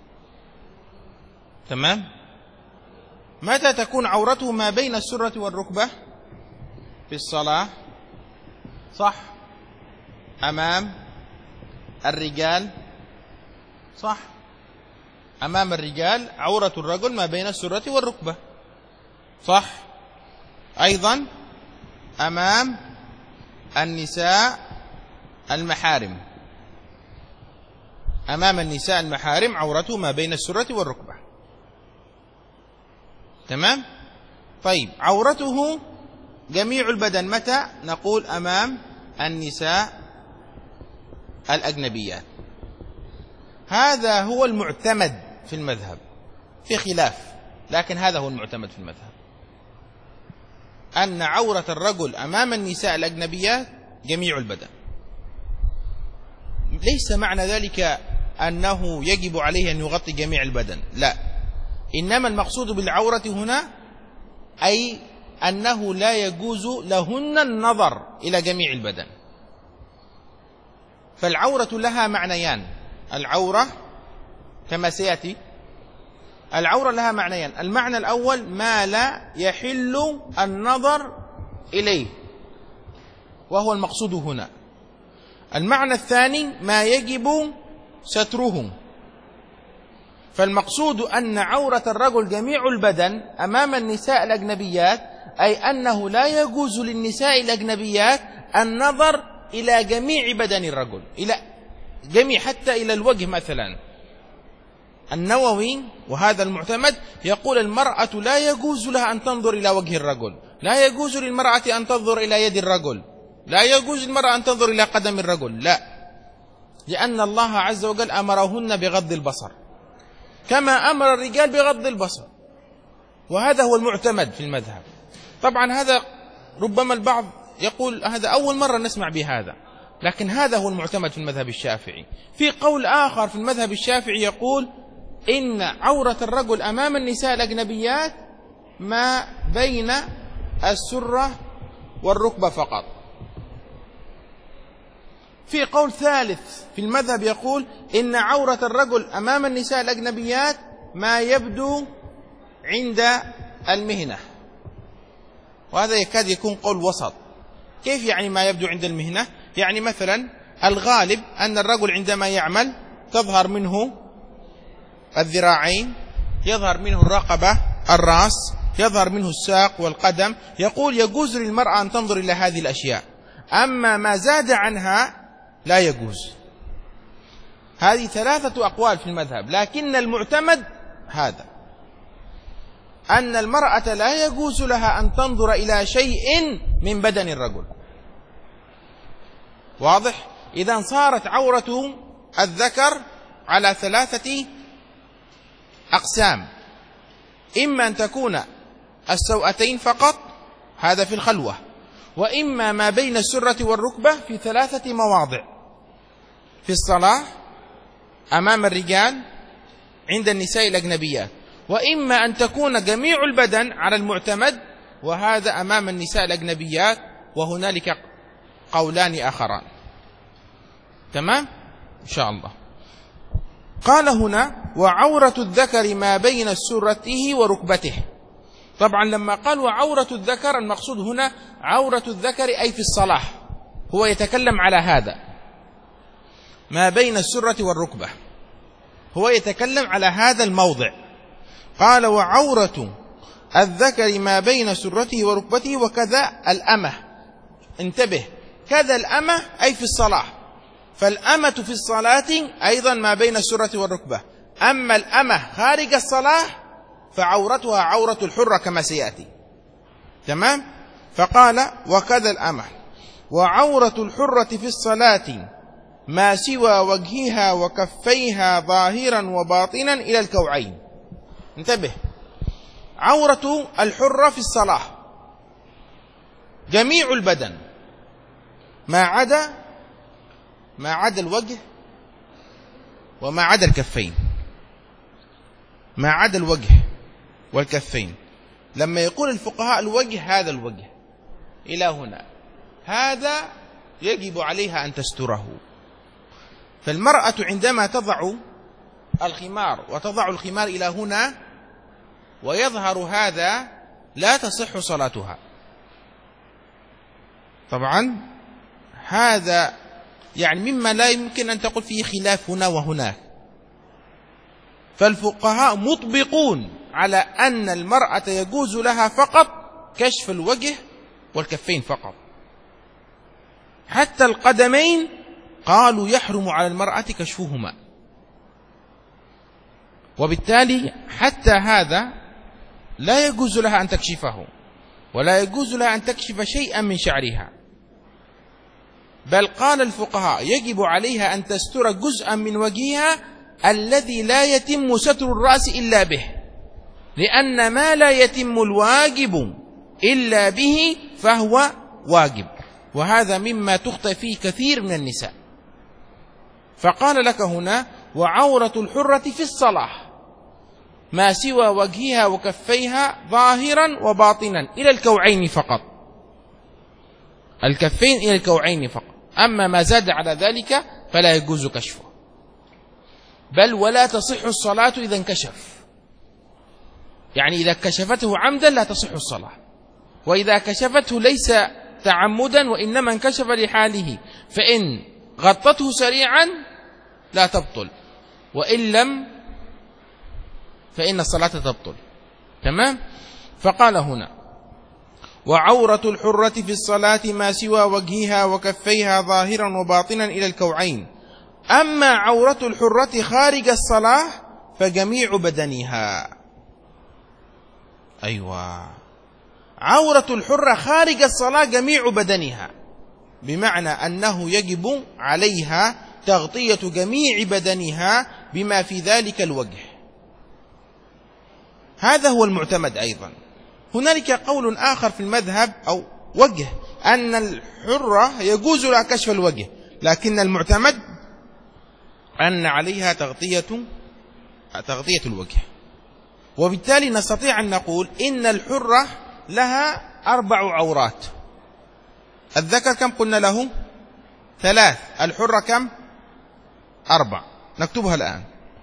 تمام؟ متى تكون عورته ما بين السرة والركبة؟ في الصلاة. صح؟ أمام الرجال. صح؟ أمام الرجال عورة الرجل ما بين السرة والركبة. صح؟ أيضا أمام النساء المحارم، أمام النساء المحارم عورته ما بين السرة والركبة. تمام؟ طيب، عورته جميع البدن متى؟ نقول أمام النساء الأجنبيات. هذا هو المعتمد في المذهب، في خلاف، لكن هذا هو المعتمد في المذهب، أن عورة الرجل أمام النساء الأجنبيات جميع البدن. ليس معنى ذلك أنه يجب عليه أن يغطي جميع البدن، لا، إنما المقصود بالعورة هنا أي أنه لا يجوز لهن النظر إلى جميع البدن. فالعورة لها معنيان، العورة كما سيأتي، العورة لها معنيان: المعنى الأول ما لا يحل النظر إليه وهو المقصود هنا، المعنى الثاني ما يجب ستره. فالمقصود أن عورة الرجل جميع البدن أمام النساء الأجنبيات، أي أنه لا يجوز للنساء الأجنبيات النظر إلى جميع بدن الرجل، إلى جميع، حتى إلى الوجه مثلا. النووي وهذا المعتمد يقول المرأة لا يجوز لها أن تنظر إلى وجه الرجل، لا يجوز للمرأة أن تنظر إلى يد الرجل، لا يجوز للمرأة أن تنظر إلى قدم الرجل، لا، لأن الله عز وجل أمرهن بغض البصر كما أمر الرجال بغض البصر، وهذا هو المعتمد في المذهب. طبعا هذا ربما البعض يقول هذا أول مرة نسمع بهذا، لكن هذا هو المعتمد في المذهب الشافعي. في قول آخر في المذهب الشافعي يقول إن عورة الرجل أمام النساء الأجنبيات ما بين السرة والركبة فقط. في قول ثالث في المذهب يقول إن عورة الرجل أمام النساء الأجنبيات ما يبدو عند المهنة، وهذا يكاد يكون قول وسط. كيف يعني ما يبدو عند المهنة؟ يعني مثلا الغالب أن الرجل عندما يعمل تظهر منه الذراعين، يظهر منه الرقبة، الرأس، يظهر منه الساق والقدم. يقول يجوز للمرأة أن تنظر إلى هذه الأشياء، أما ما زاد عنها لا يجوز. هذه ثلاثة أقوال في المذهب، لكن المعتمد هذا، أن المرأة لا يجوز لها أن تنظر إلى شيء من بدن الرجل. واضح؟ إذا صارت عورة الذكر على ثلاثة أقسام: إما أن تكون السوأتين فقط، هذا في الخلوة، وإما ما بين السرة والركبة في ثلاثة مواضع: في الصلاة، أمام الرجال، عند النساء الأجنبيات، وإما أن تكون جميع البدن على المعتمد، وهذا أمام النساء الأجنبيات، وهنالك قولان آخران. تمام؟ إن شاء الله. قال هنا: وعورة الذكر ما بين سرته وركبته. طبعا لما قال وعورة الذكر، المقصود هنا عورة الذكر أي في الصلاة، هو يتكلم على هذا ما بين السرة والركبة، هو يتكلم على هذا الموضع. قال: وعورة الذكر ما بين سرته وركبته وكذا الأمة. انتبه، كذا الأمة أي في الصلاة، فالأمة في الصلاة أيضا ما بين السرة والركبة. أما الأمة خارج الصلاة فعورتها عورة الحرة كما سيأتي. تمام؟ فقال: وكذا الأمة. وعورة الحرة في الصلاة ما سوى وجهها وكفيها ظاهرا وباطنا إلى الكوعين. انتبه، عورة الحرة في الصلاة جميع البدن ما عدا ما عدا الوجه وما عدا الكفين، ما عدا الوجه والكفين. لما يقول الفقهاء الوجه، هذا الوجه إلى هنا، هذا يجب عليها أن تستره. فالمرأة عندما تضع الخمار وتضع الخمار إلى هنا ويظهر هذا لا تصح صلاتها. طبعا هذا يعني مما لا يمكن أن تقول فيه خلاف هنا وهناك. فالفقهاء مطبقون على أن المرأة يجوز لها فقط كشف الوجه والكفين فقط، حتى القدمين قالوا يحرم على المرأة كشفهما. وبالتالي حتى هذا لا يجوز لها أن تكشفه، ولا يجوز لها أن تكشف شيئا من شعرها، بل قال الفقهاء يجب عليها أن تستر جزءا من وجهها الذي لا يتم ستر الرأس إلا به، لأن ما لا يتم الواجب إلا به فهو واجب، وهذا مما تخطئ فيه كثير من النساء. فقال لك هنا: وعورة الحرة في الصلاة ما سوى وجهها وكفيها ظاهرا وباطنا إلى الكوعين فقط، الكفين إلى الكوعين فقط، أما ما زاد على ذلك فلا يجوز كشفه، بل ولا تصح الصلاة إذا انكشف. يعني إذا كشفته عمدا لا تصح الصلاة، وإذا كشفته ليس تعمدا وإنما انكشف لحاله، فإن غطته سريعا لا تبطل، وإن لم فإن الصلاة تبطل. تمام؟ فقال هنا: وعورة الحرة في الصلاة ما سوى وجهها وكفيها ظاهرا وباطنا إلى الكوعين. أما عورة الحرة خارج الصلاة فجميع بدنها. أيوة، عورة الحرة خارج الصلاة جميع بدنها، بمعنى أنه يجب عليها تغطية جميع بدنها بما في ذلك الوجه. هذا هو المعتمد. أيضا هنالك قول آخر في المذهب، أو وجه، أن الحرة يجوز لها كشف الوجه، لكن المعتمد أن عليها تغطية تغطية الوجه. وبالتالي نستطيع أن نقول إن الحرة لها أربع عورات. الذكر كم قلنا له؟ ثلاث. الحرة كم؟ أربع. نكتبها الآن.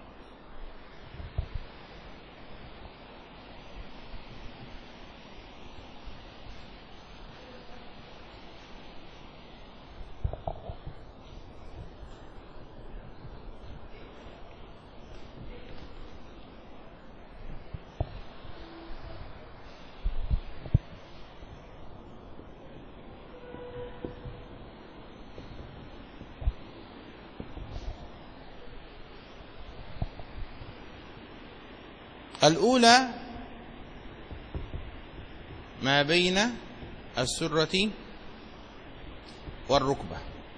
الأولى ما بين السرة والركبة.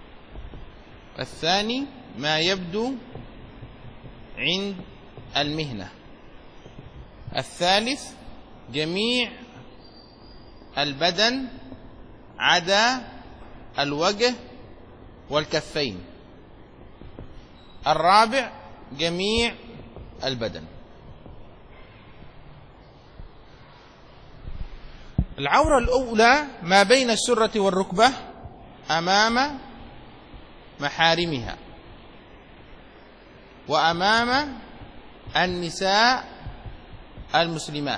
الثاني ما يبدو عند المهنة. الثالث جميع البدن عدا الوجه والكفين. الرابع جميع البدن. العورة الأولى ما بين السرة والركبة أمام محارمها وأمام النساء المسلمات.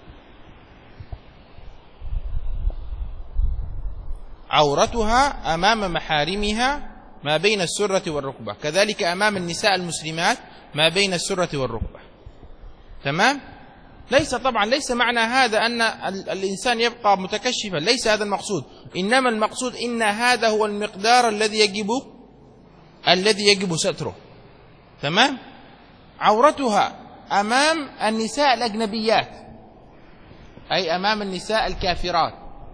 عورتها أمام محارمها ما بين السرة والركبة، كذلك أمام النساء المسلمات ما بين السرة والركبة. تمام؟ ليس طبعا ليس معنى هذا أن الإنسان يبقى متكشفا، ليس هذا المقصود، إنما المقصود إن هذا هو المقدار الذي يجب الذي يجب ستره. تمام؟ عورتها أمام النساء الأجنبيات، أي أمام النساء الكافرات.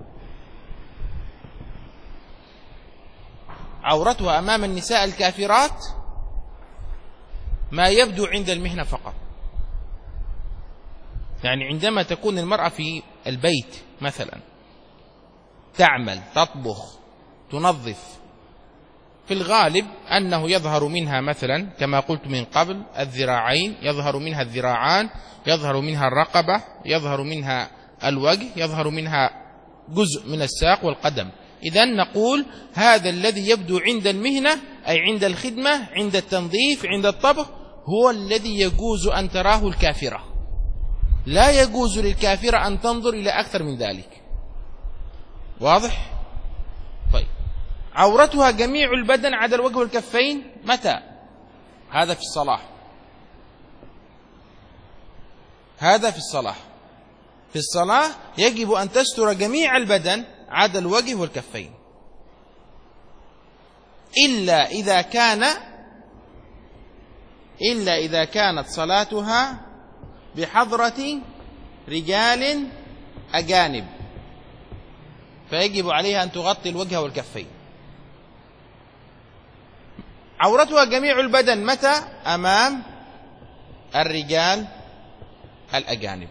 عورتها أمام النساء الكافرات ما يبدو عند المهنة فقط. يعني عندما تكون المرأة في البيت مثلا تعمل، تطبخ، تنظف، في الغالب أنه يظهر منها مثلا كما قلت من قبل الذراعين، يظهر منها الذراعان، يظهر منها الرقبة، يظهر منها الوجه، يظهر منها جزء من الساق والقدم. إذن نقول هذا الذي يبدو عند المهنة، أي عند الخدمة، عند التنظيف، عند الطبخ، هو الذي يجوز أن تراه الكافرة. لا يجوز للكافرة أن تنظر إلى أكثر من ذلك. واضح؟ طيب، عورتها جميع البدن عدا الوجه والكفين. متى؟ هذا في الصلاة. هذا في الصلاة. في الصلاة يجب أن تستر جميع البدن عدا الوجه والكفين، إلا إذا كان إلا إذا كانت صلاتها بحضرة رجال أجانب، فيجب عليها أن تغطي الوجه والكفين. عورتها جميع البدن متى؟ أمام الرجال الأجانب.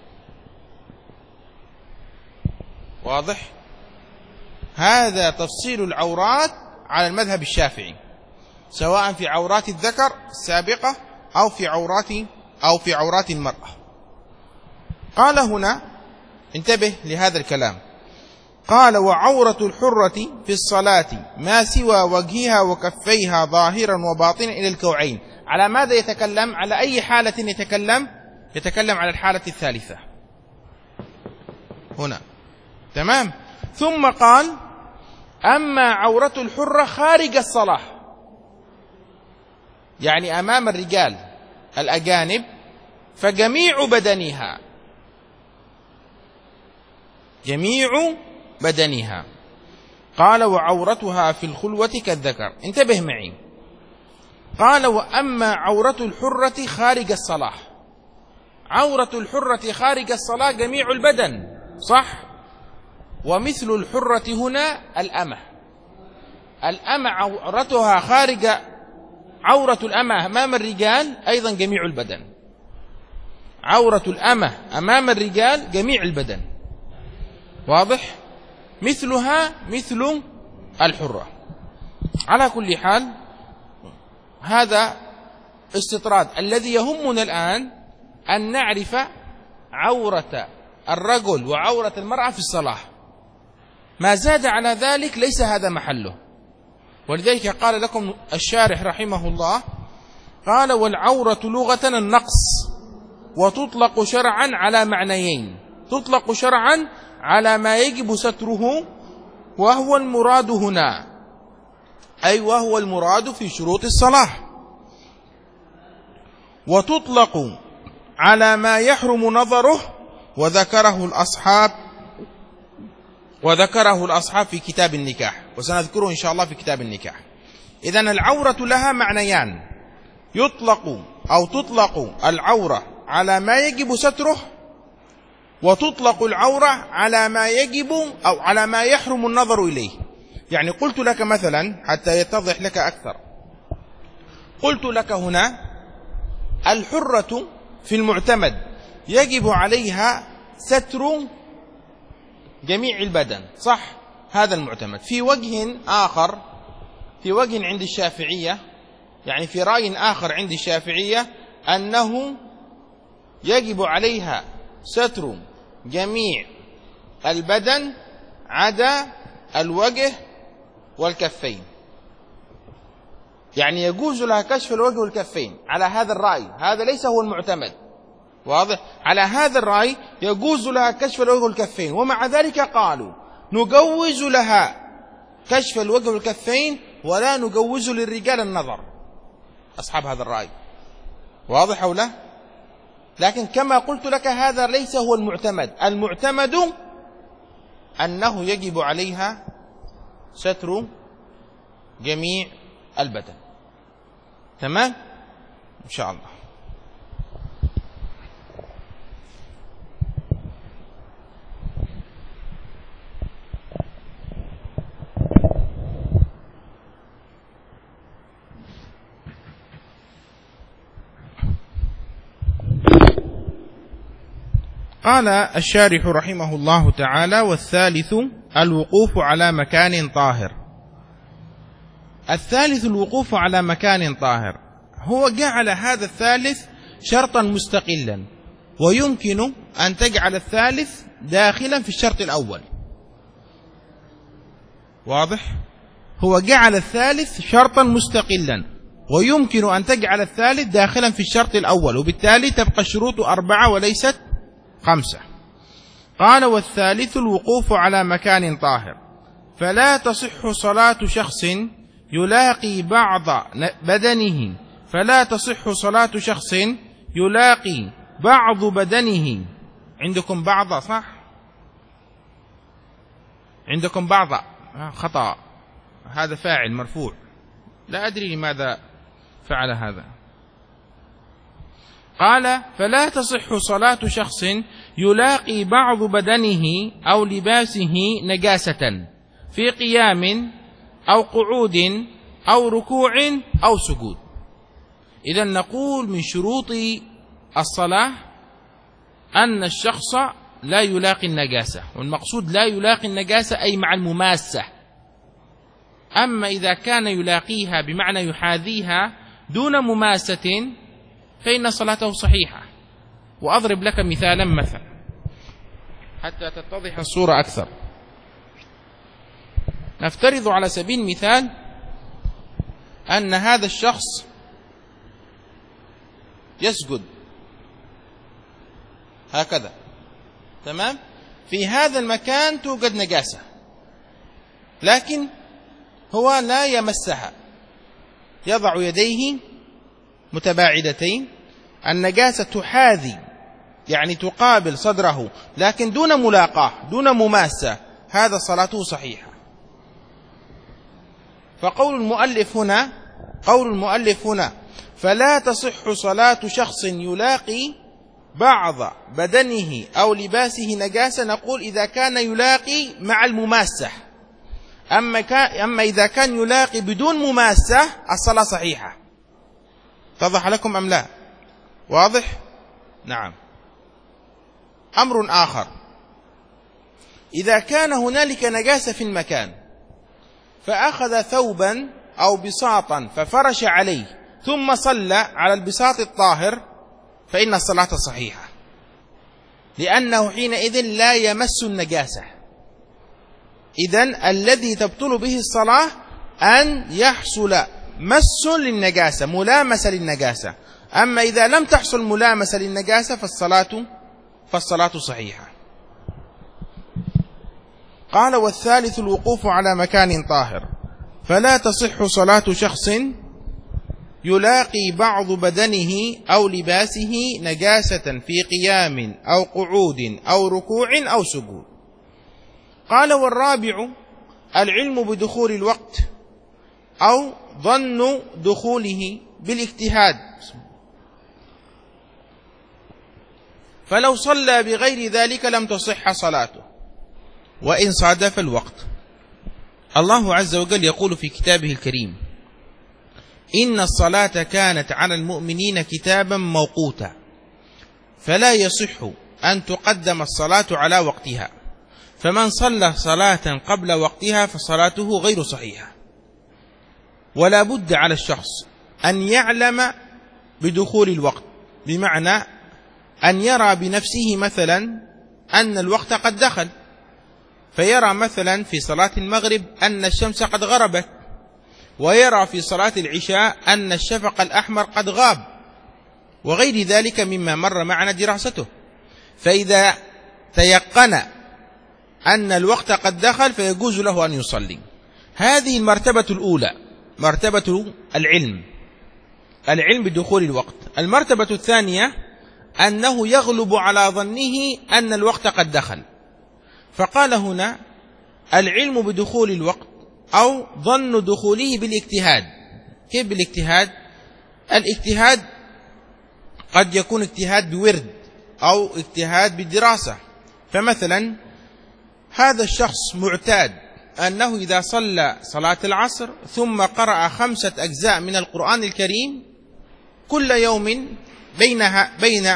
واضح؟ هذا تفصيل العورات على المذهب الشافعي، سواء في عورات الذكر السابقة أو في عورات أو في عورات المرأة. قال هنا، انتبه لهذا الكلام، قال: وعورة الحرة في الصلاة ما سوى وجهها وكفيها ظاهرا وباطنا إلى الكوعين. على ماذا يتكلم؟ على أي حالة يتكلم؟ يتكلم على الحالة الثالثة هنا. تمام؟ ثم قال: أما عورة الحرة خارج الصلاة، يعني أمام الرجال الأجانب، فجميع بدنها جميع بدنها. قال: وعورتها في الخلوة كالذكر. انتبه معي، قال: وأما عورة الحرة خارج الصلاة. عورة الحرة خارج الصلاة جميع البدن، صح؟ ومثل الحرة هنا الأمة. الأمة عورتها خارج، عورة الأمة أمام الرجال أيضا جميع البدن. عورة الأمة أمام الرجال جميع البدن. واضح؟ مثلها مثل الحرة. على كل حال هذا استطراد. الذي يهمنا الآن أن نعرف عورة الرجل وعورة المرأة في الصلاة. ما زاد على ذلك ليس هذا محله. ولذلك قال لكم الشارح رحمه الله، قال: والعورة لغة النقص، وتطلق شرعا على معنيين. تطلق شرعا على ما يجب ستره، وهو المراد هنا، أي وهو المراد في شروط الصلاة. وتطلق على ما يحرم نظره، وذكره الأصحاب وذكره الأصحاب في كتاب النكاح، وسنذكره إن شاء الله في كتاب النكاح. إذن العورة لها معنيان: يطلق أو تطلق العورة على ما يجب ستره، وتطلق العورة على ما يجب أو على ما يحرم النظر إليه. يعني قلت لك مثلا حتى يتضح لك أكثر، قلت لك هنا الحرة في المعتمد يجب عليها ستر جميع البدن، صح؟ هذا المعتمد. في وجه آخر، في وجه عند الشافعية، يعني في رأي آخر عند الشافعية، أنه يجب عليها ستر جميع البدن عدا الوجه والكفين. يعني يجوز لها كشف الوجه والكفين على هذا الرأي، هذا ليس هو المعتمد، واضح؟ على هذا الرأي يجوز لها كشف الوجه والكفين، ومع ذلك قالوا نجوز لها كشف الوجه والكفين ولا نجوز للرجال النظر، أصحاب هذا الرأي، واضح أو لا؟ لكن كما قلت لك هذا ليس هو المعتمد. المعتمد أنه يجب عليها ستر جميع البدن. تمام؟ إن شاء الله. قال الشارح رحمه الله تعالى: والثالث الوقوف على مكان طاهر. الثالث الوقوف على مكان طاهر، هو جعل هذا الثالث شرطا مستقلا، ويمكن أن تجعل الثالث داخلا في الشرط الأول، واضح؟ هو جعل الثالث شرطا مستقلا، ويمكن أن تجعل الثالث داخلا في الشرط الأول، وبالتالي تبقى الشروط أربعة وليست خمسة. قال: والثالث الوقوف على مكان طاهر، فلا تصح صلاة شخص يلاقي بعض بدنه فلا تصح صلاة شخص يلاقي بعض بدنه. عندكم بعض، صح؟ عندكم بعض، خطأ، هذا فاعل مرفوع، لا أدري لماذا فعل هذا. قال: فلا تصح صلاة شخص يلاقي بعض بدنه أو لباسه نجاسة في قيام أو قعود أو ركوع أو سجود. إذن نقول من شروط الصلاة أن الشخص لا يلاقي النجاسة، والمقصود لا يلاقي النجاسة أي مع المماسة. أما إذا كان يلاقيها بمعنى يحاذيها دون مماسة فإن صلاته صحيحة. وأضرب لك مثالا مثلا حتى تتضح الصورة أكثر. نفترض على سبيل المثال أن هذا الشخص يسجد هكذا، تمام؟ في هذا المكان توجد نجاسة، لكن هو لا يمسها، يضع يديه متباعدتين، النجاسة تحاذي يعني تقابل صدره لكن دون ملاقاة دون مماسة، هذا صلاته صحيحة. فقول المؤلف هنا قول المؤلف هنا فلا تصح صلاة شخص يلاقي بعض بدنه أو لباسه نجاسة، نقول إذا كان يلاقي مع المماسة. أما, أما إذا كان يلاقي بدون مماسة الصلاة صحيحة. اتضح لكم أم لا؟ واضح؟ نعم. أمر آخر، إذا كان هنالك نجاسة في المكان فأخذ ثوبا أو بساطا ففرش عليه ثم صلى على البساط الطاهر فإن الصلاة صحيحة، لأنه حينئذ لا يمس النجاسة. إذن الذي تبطل به الصلاة أن يحصل مس للنجاسة، ملامسة للنجاسة. أما إذا لم تحصل ملامسة للنجاسة فالصلاة فالصلاة صحيحة. قال: والثالث الوقوف على مكان طاهر، فلا تصح صلاة شخص يلاقي بعض بدنه أو لباسه نجاسة في قيام أو قعود أو ركوع أو سجود. قال: والرابع العلم بدخول الوقت أو ظن دخوله بالاجتهاد، فلو صلى بغير ذلك لم تصح صلاته وإن صادف الوقت. الله عز وجل يقول في كتابه الكريم: إن الصلاة كانت على المؤمنين كتابا موقوتا، فلا يصح أن تقدم الصلاة على وقتها، فمن صلى صلاة قبل وقتها فصلاته غير صحيحة. ولا بد على الشخص أن يعلم بدخول الوقت، بمعنى أن يرى بنفسه مثلا أن الوقت قد دخل، فيرى مثلا في صلاة المغرب أن الشمس قد غربت، ويرى في صلاة العشاء أن الشفق الأحمر قد غاب، وغير ذلك مما مر معنا دراسته. فإذا تيقن أن الوقت قد دخل فيجوز له أن يصلي. هذه المرتبة الأولى، مرتبة العلم، العلم بدخول الوقت. المرتبة الثانية أنه يغلب على ظنه أن الوقت قد دخل، فقال هنا: العلم بدخول الوقت أو ظن دخوله بالاجتهاد. كيف بالاجتهاد؟ الاجتهاد قد يكون اجتهاد بورد أو اجتهاد بالدراسة. فمثلا هذا الشخص معتاد أنه إذا صلى صلاة العصر ثم قرأ خمسة أجزاء من القرآن الكريم كل يوم بينها بين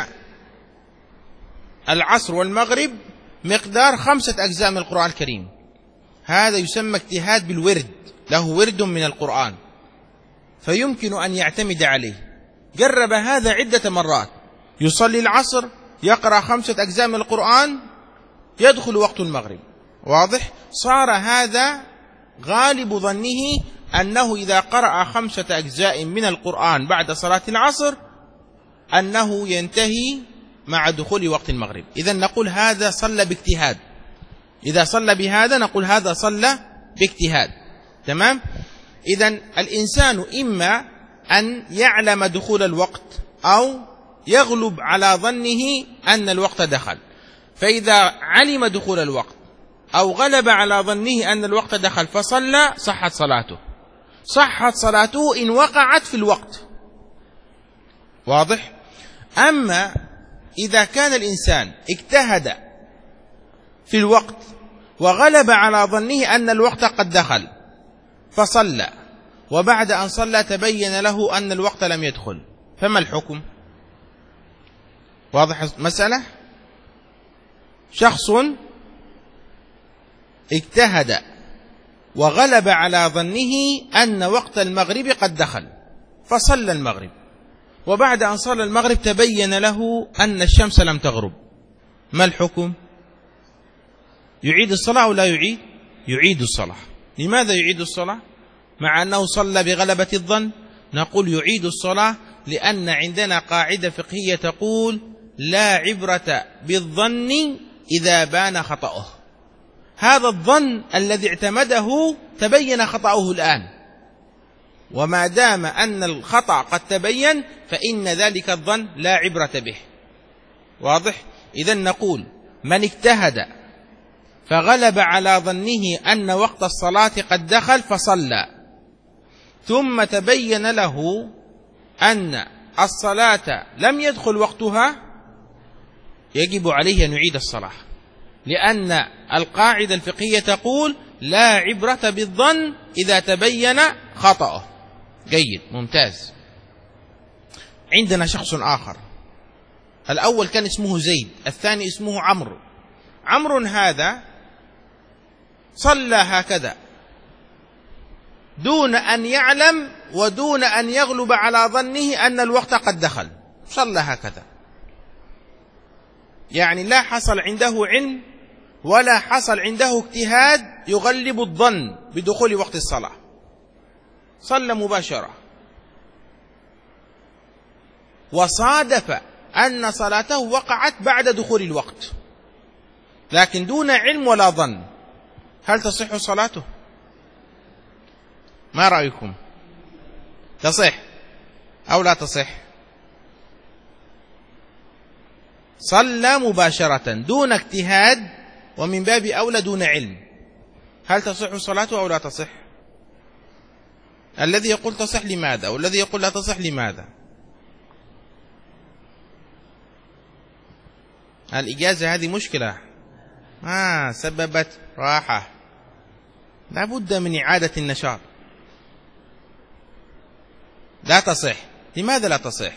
العصر والمغرب مقدار خمسة أجزاء من القرآن الكريم، هذا يسمى اجتهاد بالورد، له ورد من القرآن فيمكن أن يعتمد عليه. جرب هذا عدة مرات، يصلي العصر يقرأ خمسة أجزاء من القرآن يدخل وقت المغرب، واضح؟ صار هذا غالب ظنه أنه إذا قرأ خمسة أجزاء من القرآن بعد صلاة العصر أنه ينتهي مع دخول وقت المغرب. إذن نقول هذا صلى باجتهاد، إذا صلى بهذا نقول هذا صلى باجتهاد. تمام؟ إذن الإنسان إما أن يعلم دخول الوقت أو يغلب على ظنه أن الوقت دخل، فإذا علم دخول الوقت أو غلب على ظنه أن الوقت دخل فصلى صحت صلاته، صحت صلاته إن وقعت في الوقت، واضح؟ أما إذا كان الإنسان اجتهد في الوقت وغلب على ظنه أن الوقت قد دخل فصلى، وبعد أن صلى تبين له أن الوقت لم يدخل، فما الحكم؟ واضح المسألة؟ شخص اجتهد وغلب على ظنه أن وقت المغرب قد دخل فصلى المغرب، وبعد أن صلى المغرب تبين له أن الشمس لم تغرب، ما الحكم؟ يعيد الصلاة أو لا يعيد؟ يعيد الصلاة. لماذا يعيد الصلاة؟ مع أنه صلى بغلبة الظن؟ نقول يعيد الصلاة لأن عندنا قاعدة فقهية تقول: لا عبرة بالظن إذا بان خطأه. هذا الظن الذي اعتمده تبين خطأه الآن، وما دام أن الخطأ قد تبين فإن ذلك الظن لا عبرة به، واضح؟ إذن نقول من اجتهد فغلب على ظنه أن وقت الصلاة قد دخل فصلى، ثم تبين له أن الصلاة لم يدخل وقتها، يجب عليه أن يعيد الصلاة، لأن القاعدة الفقهية تقول: لا عبرة بالظن إذا تبين خطأه. جيد، ممتاز. عندنا شخص آخر، الأول كان اسمه زيد، الثاني اسمه عمرو. عمرو هذا صلى هكذا دون أن يعلم ودون أن يغلب على ظنه أن الوقت قد دخل، صلى هكذا، يعني لا حصل عنده علم ولا حصل عنده اجتهاد يغلب الظن بدخول وقت الصلاة، صلى مباشرة، وصادف أن صلاته وقعت بعد دخول الوقت، لكن دون علم ولا ظن، هل تصح صلاته؟ ما رأيكم؟ تصح أو لا تصح؟ صلى مباشرة دون اجتهاد ومن باب أولى دون علم، هل تصح صلاته أو لا تصح؟ الذي يقول تصح لماذا والذي يقول لا تصح لماذا؟ الإجازة هذه مشكلة آه سببت راحة، لا بد من إعادة النشاط. لا تصح. لماذا لا تصح؟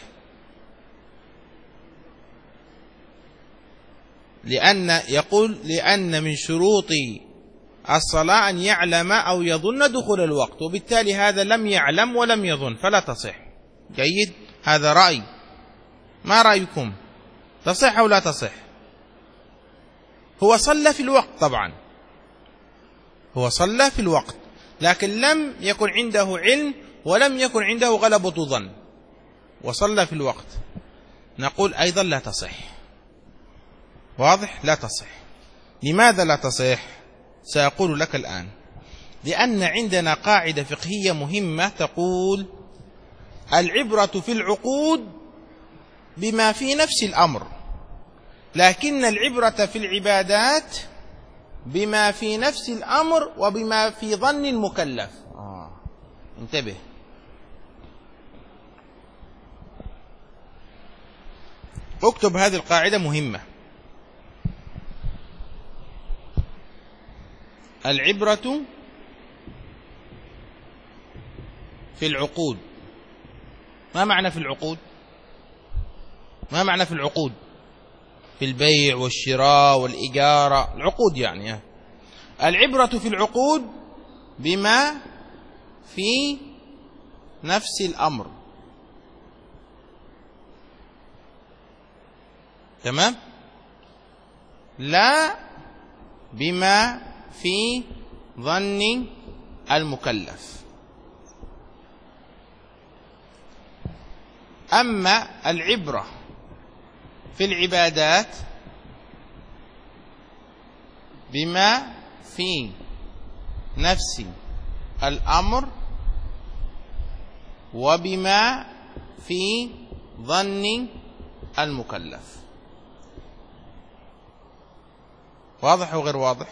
لأن يقول لأن من شروط الصلاة أن يعلم أو يظن دخول الوقت، وبالتالي هذا لم يعلم ولم يظن فلا تصح. جيد، هذا رأي، ما رأيكم؟ تصح أو لا تصح؟ هو صلى في الوقت، طبعا هو صلى في الوقت، لكن لم يكن عنده علم ولم يكن عنده غلبة ظن وصلى في الوقت، نقول أيضا لا تصح. واضح؟ لا تصح. لماذا لا تصح؟ سأقول لك الآن. لأن عندنا قاعدة فقهية مهمة تقول العبرة في العقود بما في نفس الأمر، لكن العبرة في العبادات بما في نفس الأمر وبما في ظن المكلف. آه. انتبه، اكتب هذه القاعدة مهمة. العبرة في العقود. ما معنى في العقود؟ ما معنى في العقود؟ في البيع والشراء والإجارة، العقود يعني. العبرة في العقود بما في نفس الأمر. تمام؟ لا بما في ظن المكلف. أما العبرة في العبادات بما في نفس الأمر وبما في ظن المكلف. واضح أو غير واضح؟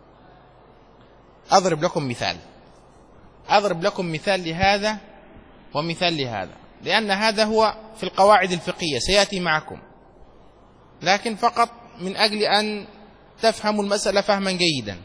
أضرب لكم مثال أضرب لكم مثال لهذا ومثال لهذا، لأن هذا هو في القواعد الفقهية سيأتي معكم، لكن فقط من أجل أن تفهموا المسألة فهما جيدا.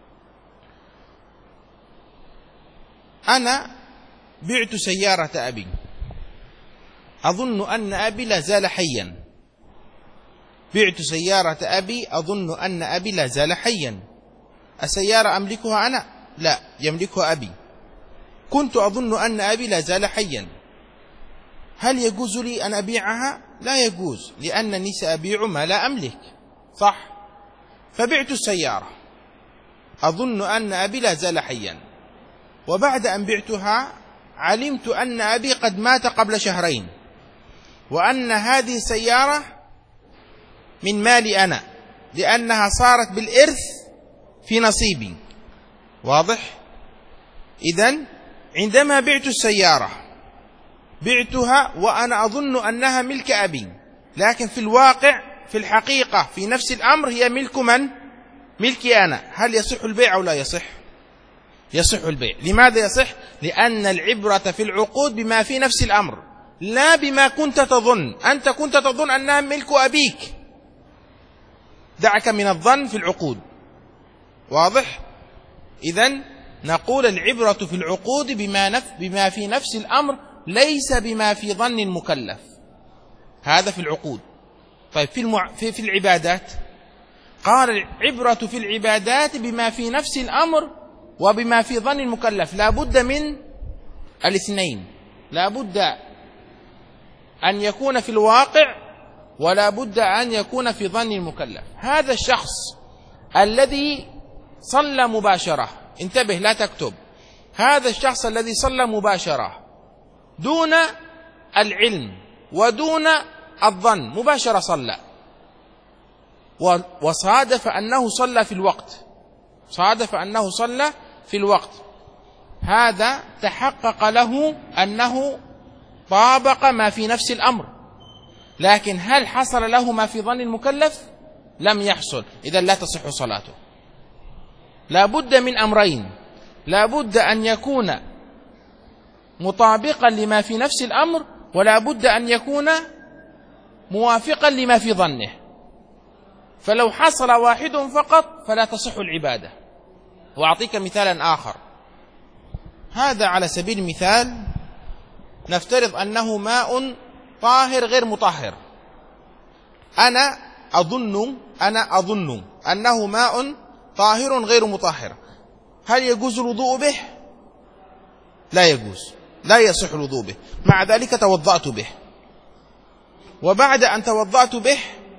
أنا بعت سيارة أبي، أظن أن أبي لا زال حيا. بعت سيارة أبي أظن أن أبي لا زال حيا. السيارة أملكها أنا؟ لا، يملكها أبي. كنت أظن أن أبي لا زال حيا، هل يجوز لي أن أبيعها؟ لا يجوز، لأنني سأبيع ما لا أملك، صح؟ فبعت السيارة أظن أن أبي لا زال حيا، وبعد أن بعتها علمت أن أبي قد مات قبل شهرين، وأن هذه السيارة من مالي أنا، لأنها صارت بالإرث في نصيبي. واضح؟ إذن عندما بعت السيارة بعتها وأنا أظن أنها ملك أبي، لكن في الواقع في الحقيقة في نفس الأمر هي ملك من؟ ملكي أنا. هل يصح البيع أو لا يصح؟ يصح البيع. لماذا يصح؟ لأن العبرة في العقود بما في نفس الأمر، لا بما كنت تظن. أنت كنت تظن أنها ملك أبيك، دعك من الظن في العقود. واضح؟ إذن نقول العبرة في العقود بما, نف بما في نفس الأمر ليس بما في ظن المكلف. هذا في العقود. طيب في, المع... في, في العبادات قال العبرة في العبادات بما في نفس الأمر وبما في ظن المكلف، لا بد من الاثنين، لا بد أن يكون في الواقع ولا بد أن يكون في ظن المكلف. هذا الشخص الذي صلى مباشرة، انتبه لا تكتب، هذا الشخص الذي صلى مباشرة دون العلم ودون الظن، مباشرة صلى وصادف أنه صلى في الوقت، صادف أنه صلى في الوقت، هذا تحقق له أنه طابق ما في نفس الأمر، لكن هل حصل له ما في ظن المكلف؟ لم يحصل، إذن لا تصح صلاته. لا بد من أمرين، لا بد أن يكون مطابقا لما في نفس الأمر، ولا بد أن يكون موافقا لما في ظنه. فلو حصل واحد فقط فلا تصح العبادة. وأعطيك مثالا آخر، هذا على سبيل المثال نفترض أنه ماء طاهر غير مطهر، أنا أظن أنا أظن أنه ماء طاهر غير مطهر، هل يجوز الوضوء به؟ لا يجوز، لا يصح الوضوء به. مع ذلك توضأت به، وبعد أن توضأت به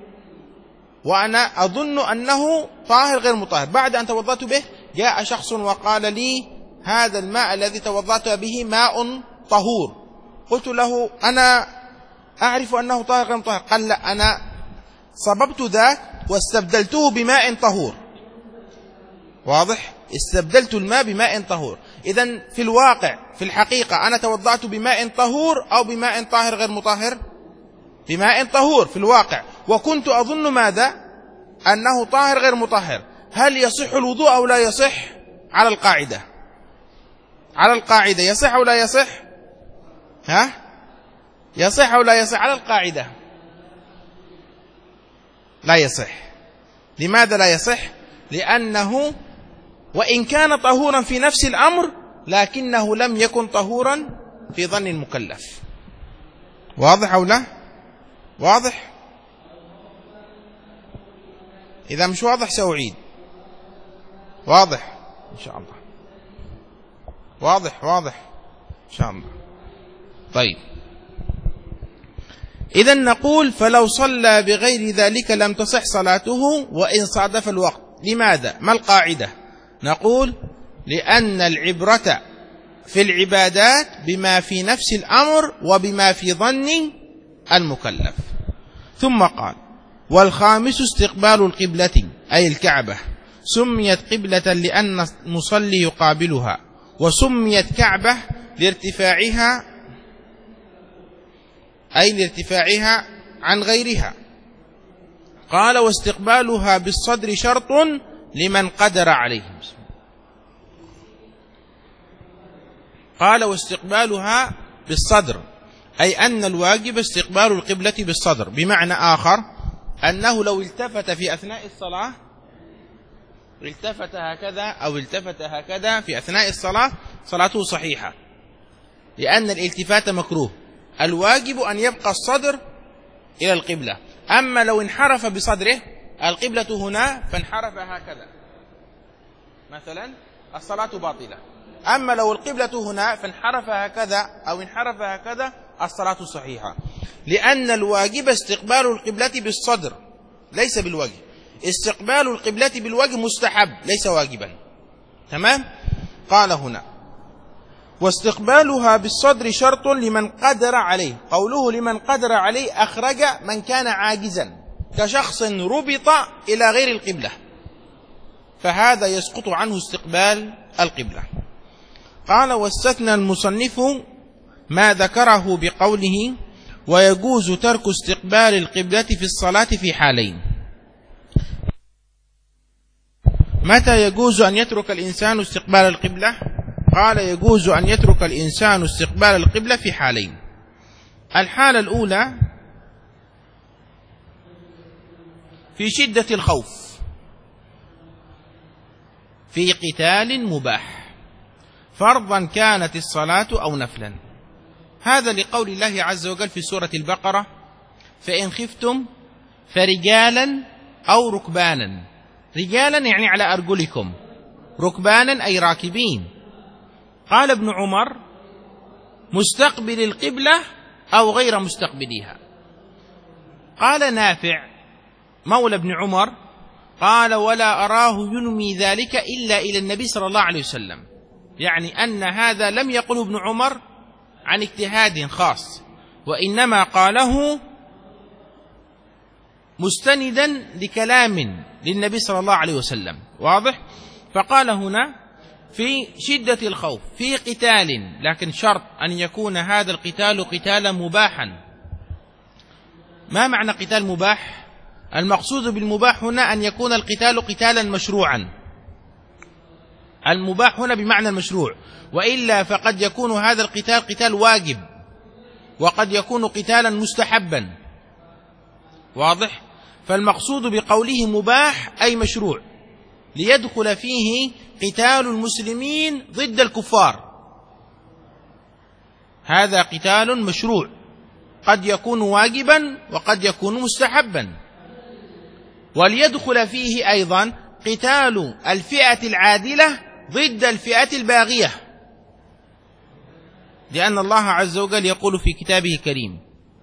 وأنا أظن أنه طاهر غير مطهر، بعد أن توضأت به جاء شخص وقال لي هذا الماء الذي توضأت به ماء طهور، قلت له أنا أعرف أنه طاهر غير مطهر، قال لا، أنا صببت ذاك واستبدلته بماء طهور. واضح؟ استبدلت الماء بماء طهور. إذن في الواقع في الحقيقة أنا توضأت بماء طهور أو بماء طاهر غير مطهر؟ بماء طهور في الواقع، وكنت أظن ماذا؟ أنه طاهر غير مطهر. هل يصح الوضوء أو لا يصح؟ على القاعدة، على القاعدة يصح أو لا يصح؟ ها؟ يصح أو لا يصح؟ على القاعدة لا يصح. لماذا لا يصح؟ لأنه وإن كان طهورا في نفس الأمر لكنه لم يكن طهورا في ظن المكلف. واضح أو لا؟ واضح؟ إذا مش واضح سأعيد. واضح إن شاء الله، واضح واضح إن شاء الله. طيب، إذا نقول فلو صلى بغير ذلك لم تصح صلاته وإن صادف الوقت. لماذا؟ ما القاعدة؟ نقول لأن العبرة في العبادات بما في نفس الأمر وبما في ظن المكلف. ثم قال والخامس استقبال القبلة أي الكعبة، سميت قبلة لأن المصلي يقابلها، وسميت كعبة لارتفاعها أي لارتفاعها عن غيرها. قال واستقبالها بالصدر شرط لمن قدر عليه. قال واستقبالها بالصدر أي أن الواجب استقبال القبلة بالصدر، بمعنى آخر أنه لو التفت في أثناء الصلاة، التفت هكذا أو التفت هكذا في أثناء الصلاة صلاته صحيحة، لأن الالتفات مكروه. الواجب أن يبقى الصدر إلى القبلة. أما لو انحرف بصدره القبلة هنا فانحرف هكذا مثلا الصلاة باطلة. أما لو القبلة هنا فانحرف هكذا أو انحرف هكذا الصلاة صحيحة، لأن الواجب استقبال القبلة بالصدر ليس بالوجه. استقبال القبلة بالوجه مستحب ليس واجبا. تمام؟ قال هنا واستقبالها بالصدر شرط لمن قدر عليه. قوله لمن قدر عليه أخرج من كان عاجزا كشخص ربط إلى غير القبلة، فهذا يسقط عنه استقبال القبلة. قال واستثنى المصنف ما ذكره بقوله ويجوز ترك استقبال القبلة في الصلاة في حالين. متى يجوز أن يترك الإنسان استقبال القبلة؟ قال يجوز أن يترك الإنسان استقبال القبلة في حالين. الحالة الأولى في شدة الخوف في قتال مباح، فرضا كانت الصلاة أو نفلا. هذا لقول الله عز وجل في سورة البقرة فإن خفتم فرجالا أو ركبانا رجالا يعني على أرجلكم، ركبانا أي راكبين. قال ابن عمر مستقبل القبلة أو غير مستقبليها. قال نافع مولى ابن عمر قال ولا أراه ينمي ذلك إلا إلى النبي صلى الله عليه وسلم، يعني أن هذا لم يقله ابن عمر عن اجتهاد خاص، وإنما قاله مستندا لكلام للنبي صلى الله عليه وسلم. واضح؟ فقال هنا في شدة الخوف في قتال، لكن شرط أن يكون هذا القتال قتالا مباحا. ما معنى قتال مباح؟ المقصود بالمباح هنا أن يكون القتال قتالا مشروعا. المباح هنا بمعنى المشروع، وإلا فقد يكون هذا القتال قتال واجب، وقد يكون قتالا مستحبا. واضح؟ فالمقصود بقوله مباح أي مشروع، ليدخل فيه قتال المسلمين ضد الكفار. هذا قتال مشروع، قد يكون واجبا وقد يكون مستحبا. وليدخل فيه أيضا قتال الفئة العادلة ضد الفئة الباغية، لأن الله عز وجل يقول في كتابه الكريم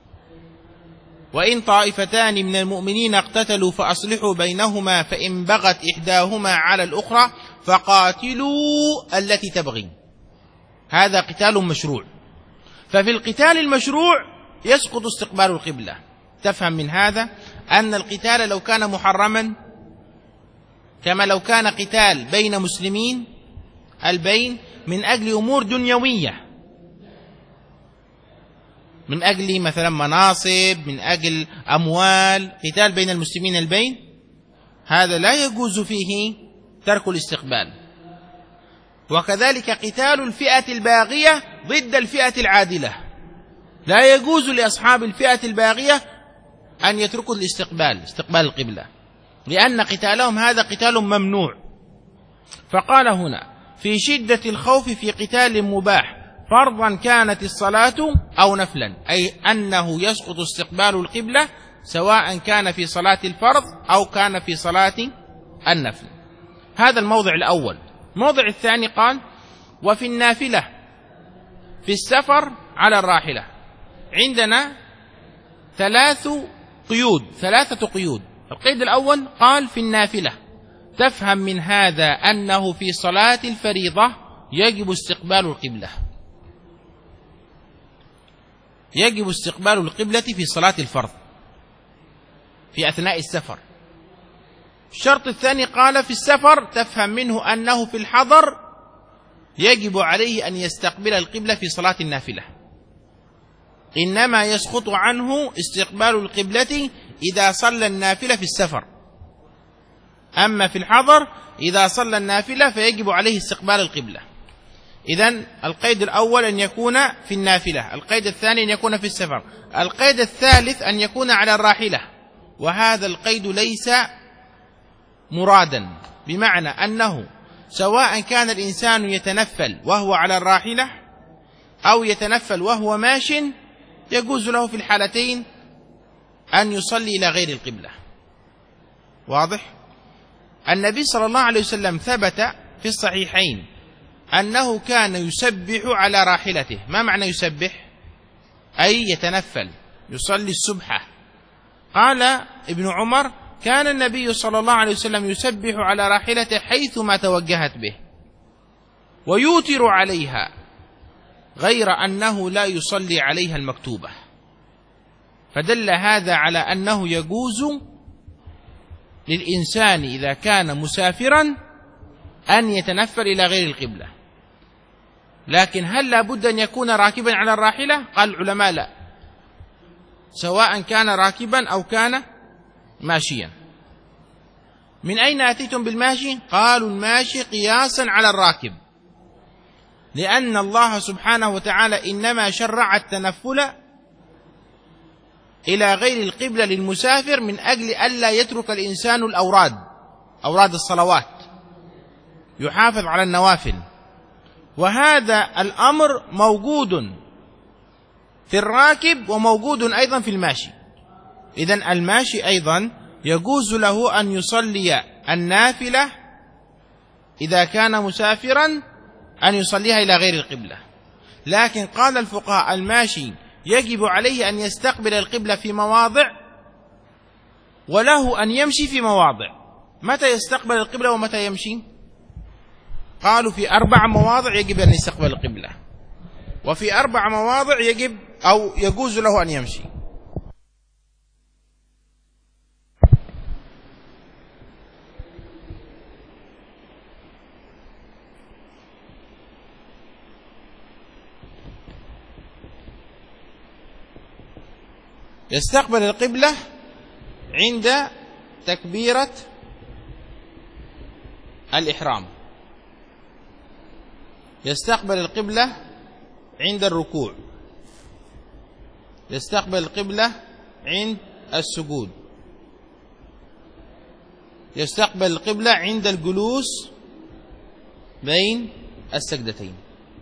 وإن طائفتان من المؤمنين اقتتلوا فأصلحوا بينهما فإن بغت إحداهما على الأخرى فقاتلوا التي تبغي. هذا قتال مشروع. ففي القتال المشروع يسقط استقبال القبلة. تفهم من هذا أن القتال لو كان محرما، كما لو كان قتال بين مسلمين البين من أجل أمور دنيوية، من أجل مثلا مناصب، من أجل أموال، قتال بين المسلمين البين، هذا لا يجوز فيه ترك الاستقبال. وكذلك قتال الفئة الباغية ضد الفئة العادلة، لا يجوز لأصحاب الفئة الباغية أن يتركوا الاستقبال، استقبال القبلة، لأن قتالهم هذا قتال ممنوع. فقال هنا في شدة الخوف في قتال مباح فرضا كانت الصلاة أو نفلا، أي أنه يسقط استقبال القبلة سواء كان في صلاة الفرض أو كان في صلاة النفل. هذا الموضع الأول. الموضع الثاني قال وفي النافلة في السفر على الراحلة. عندنا ثلاث قيود، ثلاثة قيود. القيد الأول قال في النافلة، تفهم من هذا أنه في صلاة الفريضة يجب استقبال القبلة، يجب استقبال القبلة في صلاة الفرض في أثناء السفر. الشرط الثاني قال في السفر، تفهم منه أنه في الحضر يجب عليه أن يستقبل القبلة في صلاة النافلة، إنما يسقط عنه استقبال القبلة إذا صلى النافلة في السفر، أما في الحضر إذا صلى النافلة فيجب عليه استقبال القبلة. إذن القيد الأول أن يكون في النافلة، القيد الثاني أن يكون في السفر، القيد الثالث أن يكون على الراحلة. وهذا القيد ليس مرادا، بمعنى أنه سواء كان الإنسان يتنفل وهو على الراحلة أو يتنفل وهو ماش، يجوز له في الحالتين أن يصلي إلى غير القبلة. واضح؟ النبي صلى الله عليه وسلم ثبت في الصحيحين أنه كان يسبح على راحلته. ما معنى يسبح؟ أي يتنفل، يصلي السبحة. قال ابن عمر كان النبي صلى الله عليه وسلم يسبح على راحلته حيثما توجهت به ويوتر عليها، غير أنه لا يصلي عليها المكتوبة. فدل هذا على أنه يجوز للإنسان إذا كان مسافرا أن يتنفل إلى غير القبلة. لكن هل لا بد أن يكون راكبا على الراحلة؟ قال العلماء لا، سواء كان راكبا أو كان ماشيا. من أين أتيتم بالماشي؟ قالوا الماشي قياسا على الراكب، لأن الله سبحانه وتعالى إنما شرع التنفل إلى غير القبلة للمسافر من أجل ألا يترك الإنسان الأوراد، أوراد الصلوات، يحافظ على النوافل. وهذا الأمر موجود في الراكب وموجود أيضا في الماشي. إذن الماشي أيضا يجوز له أن يصلي النافلة إذا كان مسافرا أن يصليها إلى غير القبلة، لكن قال الفقهاء الماشي يجب عليه أن يستقبل القبلة في مواضع وله أن يمشي في مواضع. متى يستقبل القبلة ومتى يمشي؟ قالوا في أربع مواضع يجب أن يستقبل القبلة، وفي أربع مواضع يجب أو يجوز له أن يمشي. يستقبل القبلة عند تكبيرة الإحرام، يستقبل القبلة عند الركوع، يستقبل القبلة عند السجود، يستقبل القبلة عند الجلوس بين السجدتين.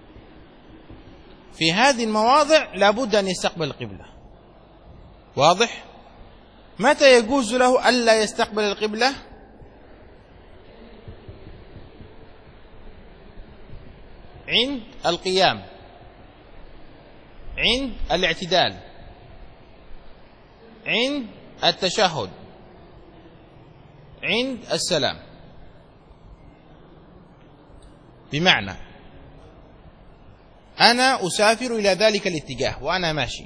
في هذه المواضع لابد أن يستقبل القبلة. واضح؟ متى يجوز له ألا يستقبل القبلة؟ عند القيام، عند الاعتدال، عند التشهد، عند السلام. بمعنى أنا أسافر إلى ذلك الاتجاه وأنا ماشي،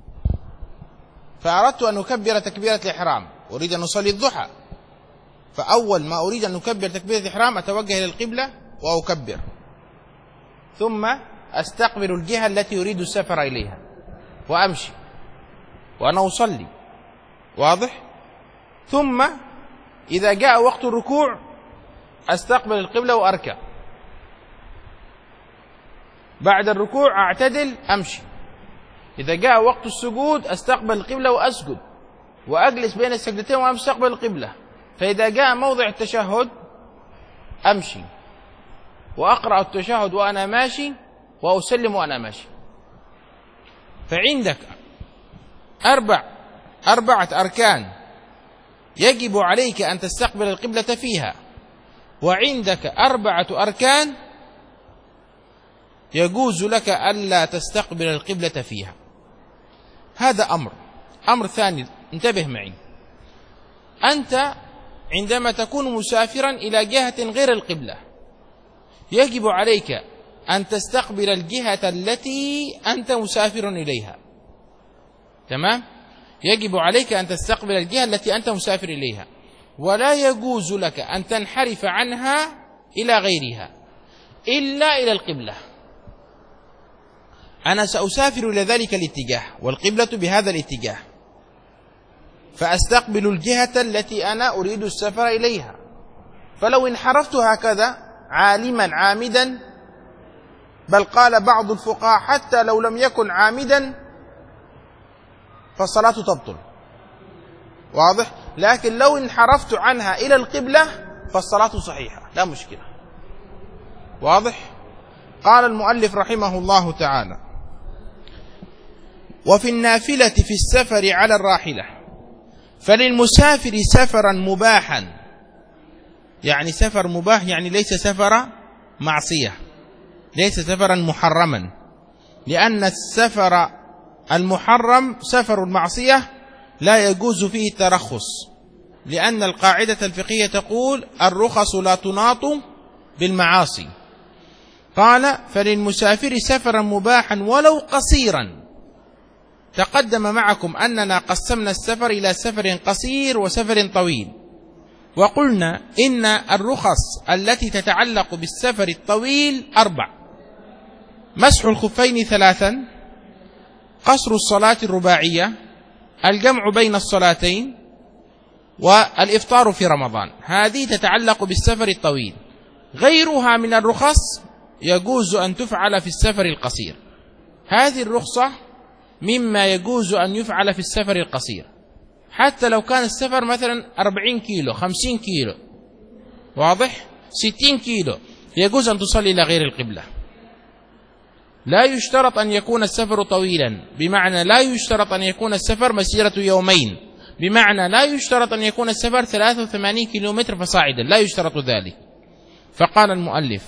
فأردت أن أكبر تكبيرة الإحرام، أريد أن أصلي الضحى، فأول ما أريد أن أكبر تكبيرة الإحرام أتوجه إلى القبلة وأكبر، ثم أستقبل الجهة التي أريد السفر إليها وأمشي وأنا أصلي. واضح؟ ثم إذا جاء وقت الركوع أستقبل القبلة وأركع، بعد الركوع أعتدل أمشي، إذا جاء وقت السجود أستقبل القبلة وأسجد وأجلس بين السجدتين وأستقبل القبلة، فإذا جاء موضع التشهد أمشي وأقرأ التشهد وأنا ماشي وأسلم وأنا ماشي. فعندك أربع أربعة أركان يجب عليك أن تستقبل القبلة فيها، وعندك أربعة أركان يجوز لك ألا تستقبل القبلة فيها. هذا أمر. أمر ثاني، انتبه معي، أنت عندما تكون مسافرا إلى جهة غير القبلة يجب عليك أن تستقبل الجهة التي أنت مسافر إليها. تمام؟ يجب عليك أن تستقبل الجهة التي أنت مسافر إليها، ولا يجوز لك أن تنحرف عنها إلى غيرها إلا إلى القبلة. أنا سأسافر إلى ذلك الاتجاه والقبلة بهذا الاتجاه، فأستقبل الجهة التي أنا أريد السفر إليها، فلو انحرفت هكذا عالما عامدا، بل قال بعض الفقهاء حتى لو لم يكن عامدا فالصلاة تبطل. واضح؟ لكن لو انحرفت عنها إلى القبلة فالصلاة صحيحة لا مشكلة. واضح؟ قال المؤلف رحمه الله تعالى: وفي النافلة في السفر على الراحلة، فللمسافر سفرا مباحا، يعني سفر مباح يعني ليس سفر معصية، ليس سفرا محرما، لأن السفر المحرم سفر المعصية لا يجوز فيه الترخص، لأن القاعدة الفقهية تقول الرخص لا تناط بالمعاصي. قال: فللمسافر سفرا مباحا ولو قصيرا. تقدم معكم أننا قسمنا السفر إلى سفر قصير وسفر طويل، وقلنا إن الرخص التي تتعلق بالسفر الطويل أربع: مسح الخفين ثلاثا، قصر الصلاة الرباعية، الجمع بين الصلاتين، والإفطار في رمضان. هذه تتعلق بالسفر الطويل. غيرها من الرخص يجوز أن تفعل في السفر القصير. هذه الرخصة مما يجوز أن يفعل في السفر القصير، حتى لو كان السفر مثلا أربعين كيلو، خمسين كيلو، واضح، ستين كيلو، يجوز أن تصلي إلى غير القبلة. لا يشترط أن يكون السفر طويلا، بمعنى لا يشترط أن يكون السفر مسيرة يومين، بمعنى لا يشترط أن يكون السفر ثلاثة وثمانين كيلومتر فصاعدا، لا يشترط ذلك. فقال المؤلف: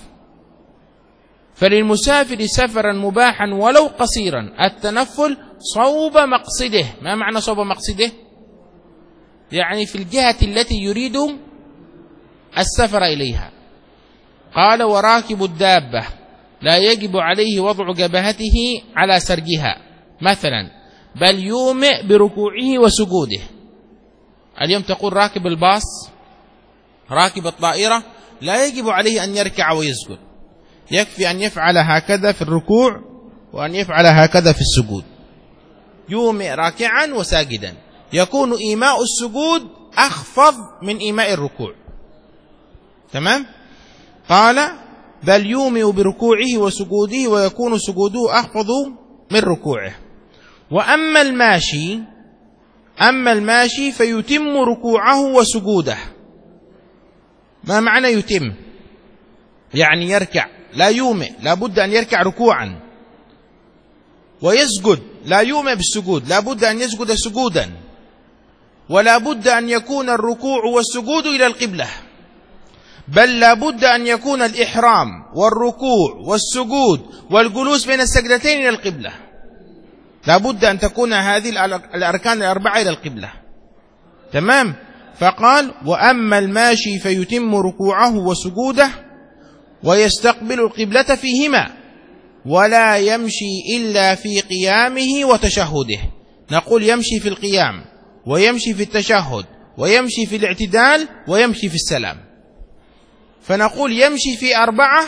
فللمسافر سفرا مباحا ولو قصيرا التنفل صوب مقصده. ما معنى صوب مقصده؟ يعني في الجهة التي يريد السفر إليها. قال: وراكب الدابة لا يجب عليه وضع جبهته على سرجها مثلا، بل يومئ بركوعه وسجوده. اليوم تقول راكب الباص، راكب الطائرة، لا يجب عليه أن يركع ويسجد، يكفي أن يفعل هكذا في الركوع وأن يفعل هكذا في السجود، يومئ راكعا وساجدا، يكون إيماء السجود أخفض من إيماء الركوع. تمام؟ قال: بل يومئ بركوعه وسجوده ويكون سجوده أخفض من ركوعه. وأما الماشي أما الماشي فيتم ركوعه وسجوده. ما معنى يتم؟ يعني يركع، لا يومئ، لا بد أن يركع ركوعا، ويسجد، لا يومئ بالسجود، لا بد أن يسجد سجودا، ولا بد أن يكون الركوع والسجود إلى القبلة، بل لا بد أن يكون الإحرام والركوع والسجود والجلوس بين السجدتين إلى القبلة، لا بد أن تكون هذه الأركان الأربعة إلى القبلة. تمام؟ فقال: وأما الماشي فيتم ركوعه وسجوده ويستقبل القبلة فيهما، ولا يمشي إلا في قيامه وتشهده. نقول يمشي في القيام، ويمشي في التشهد، ويمشي في الاعتدال، ويمشي في السلام. فنقول يمشي في أربعة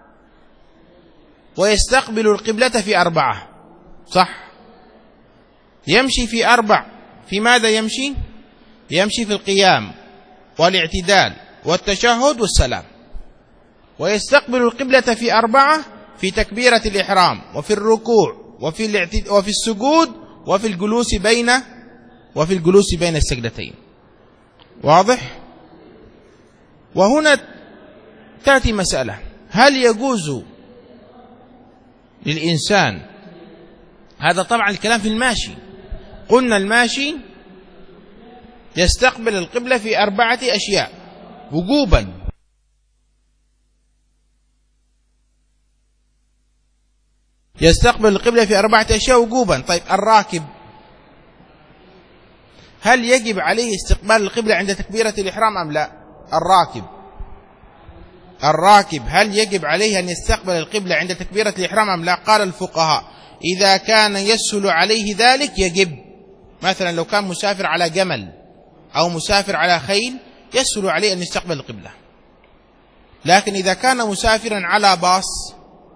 ويستقبل القبلة في أربعة، صح؟ يمشي في أربع، في ماذا يمشي؟ يمشي في القيام والاعتدال والتشهد والسلام. ويستقبل القبلة في أربعة، في تكبيرة الإحرام وفي الركوع وفي الاعتد... وفي السجود وفي الجلوس بين وفي الجلوس بين السجدتين. واضح؟ وهنا تأتي مسألة: هل يجوز للإنسان، هذا طبعا الكلام في الماشي، قلنا الماشي يستقبل القبلة في أربعة أشياء وجوبا، يستقبل القبلة في أربعة أشياء وجوبا. طيب الراكب هل يجب عليه استقبال القبلة عند تكبيرة الإحرام أم لا؟ الراكب الراكب هل يجب عليه أن يستقبل القبلة عند تكبيرة الإحرام أم لا؟ قال الفقهاء: إذا كان يسهل عليه ذلك يجب. مثلا لو كان مسافر على جمل أو مسافر على خيل يسهل عليه أن يستقبل القبلة، لكن إذا كان مسافرا على باص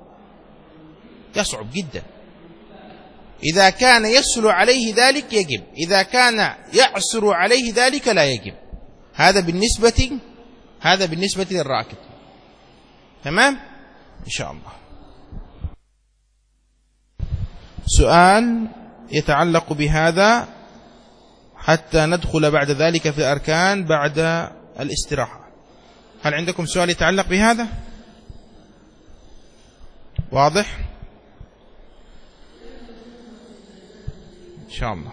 يصعب جدا. إذا كان يسهل عليه ذلك يجب، إذا كان يعسر عليه ذلك لا يجب. هذا بالنسبة هذا بالنسبة للراكب. تمام؟ إن شاء الله. سؤال يتعلق بهذا حتى ندخل بعد ذلك في الأركان بعد الاستراحة. هل عندكم سؤال يتعلق بهذا؟ واضح؟ إن شاء الله.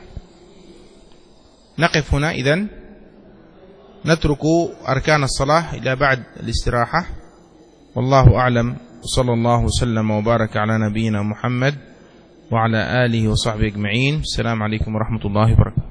نقف هنا إذن، نترك أركان الصلاة إلى بعد الاستراحة. والله أعلم، صلى الله وسلم وبارك على نبينا محمد وعلى آله وصحبه أجمعين. السلام عليكم ورحمة الله وبركاته.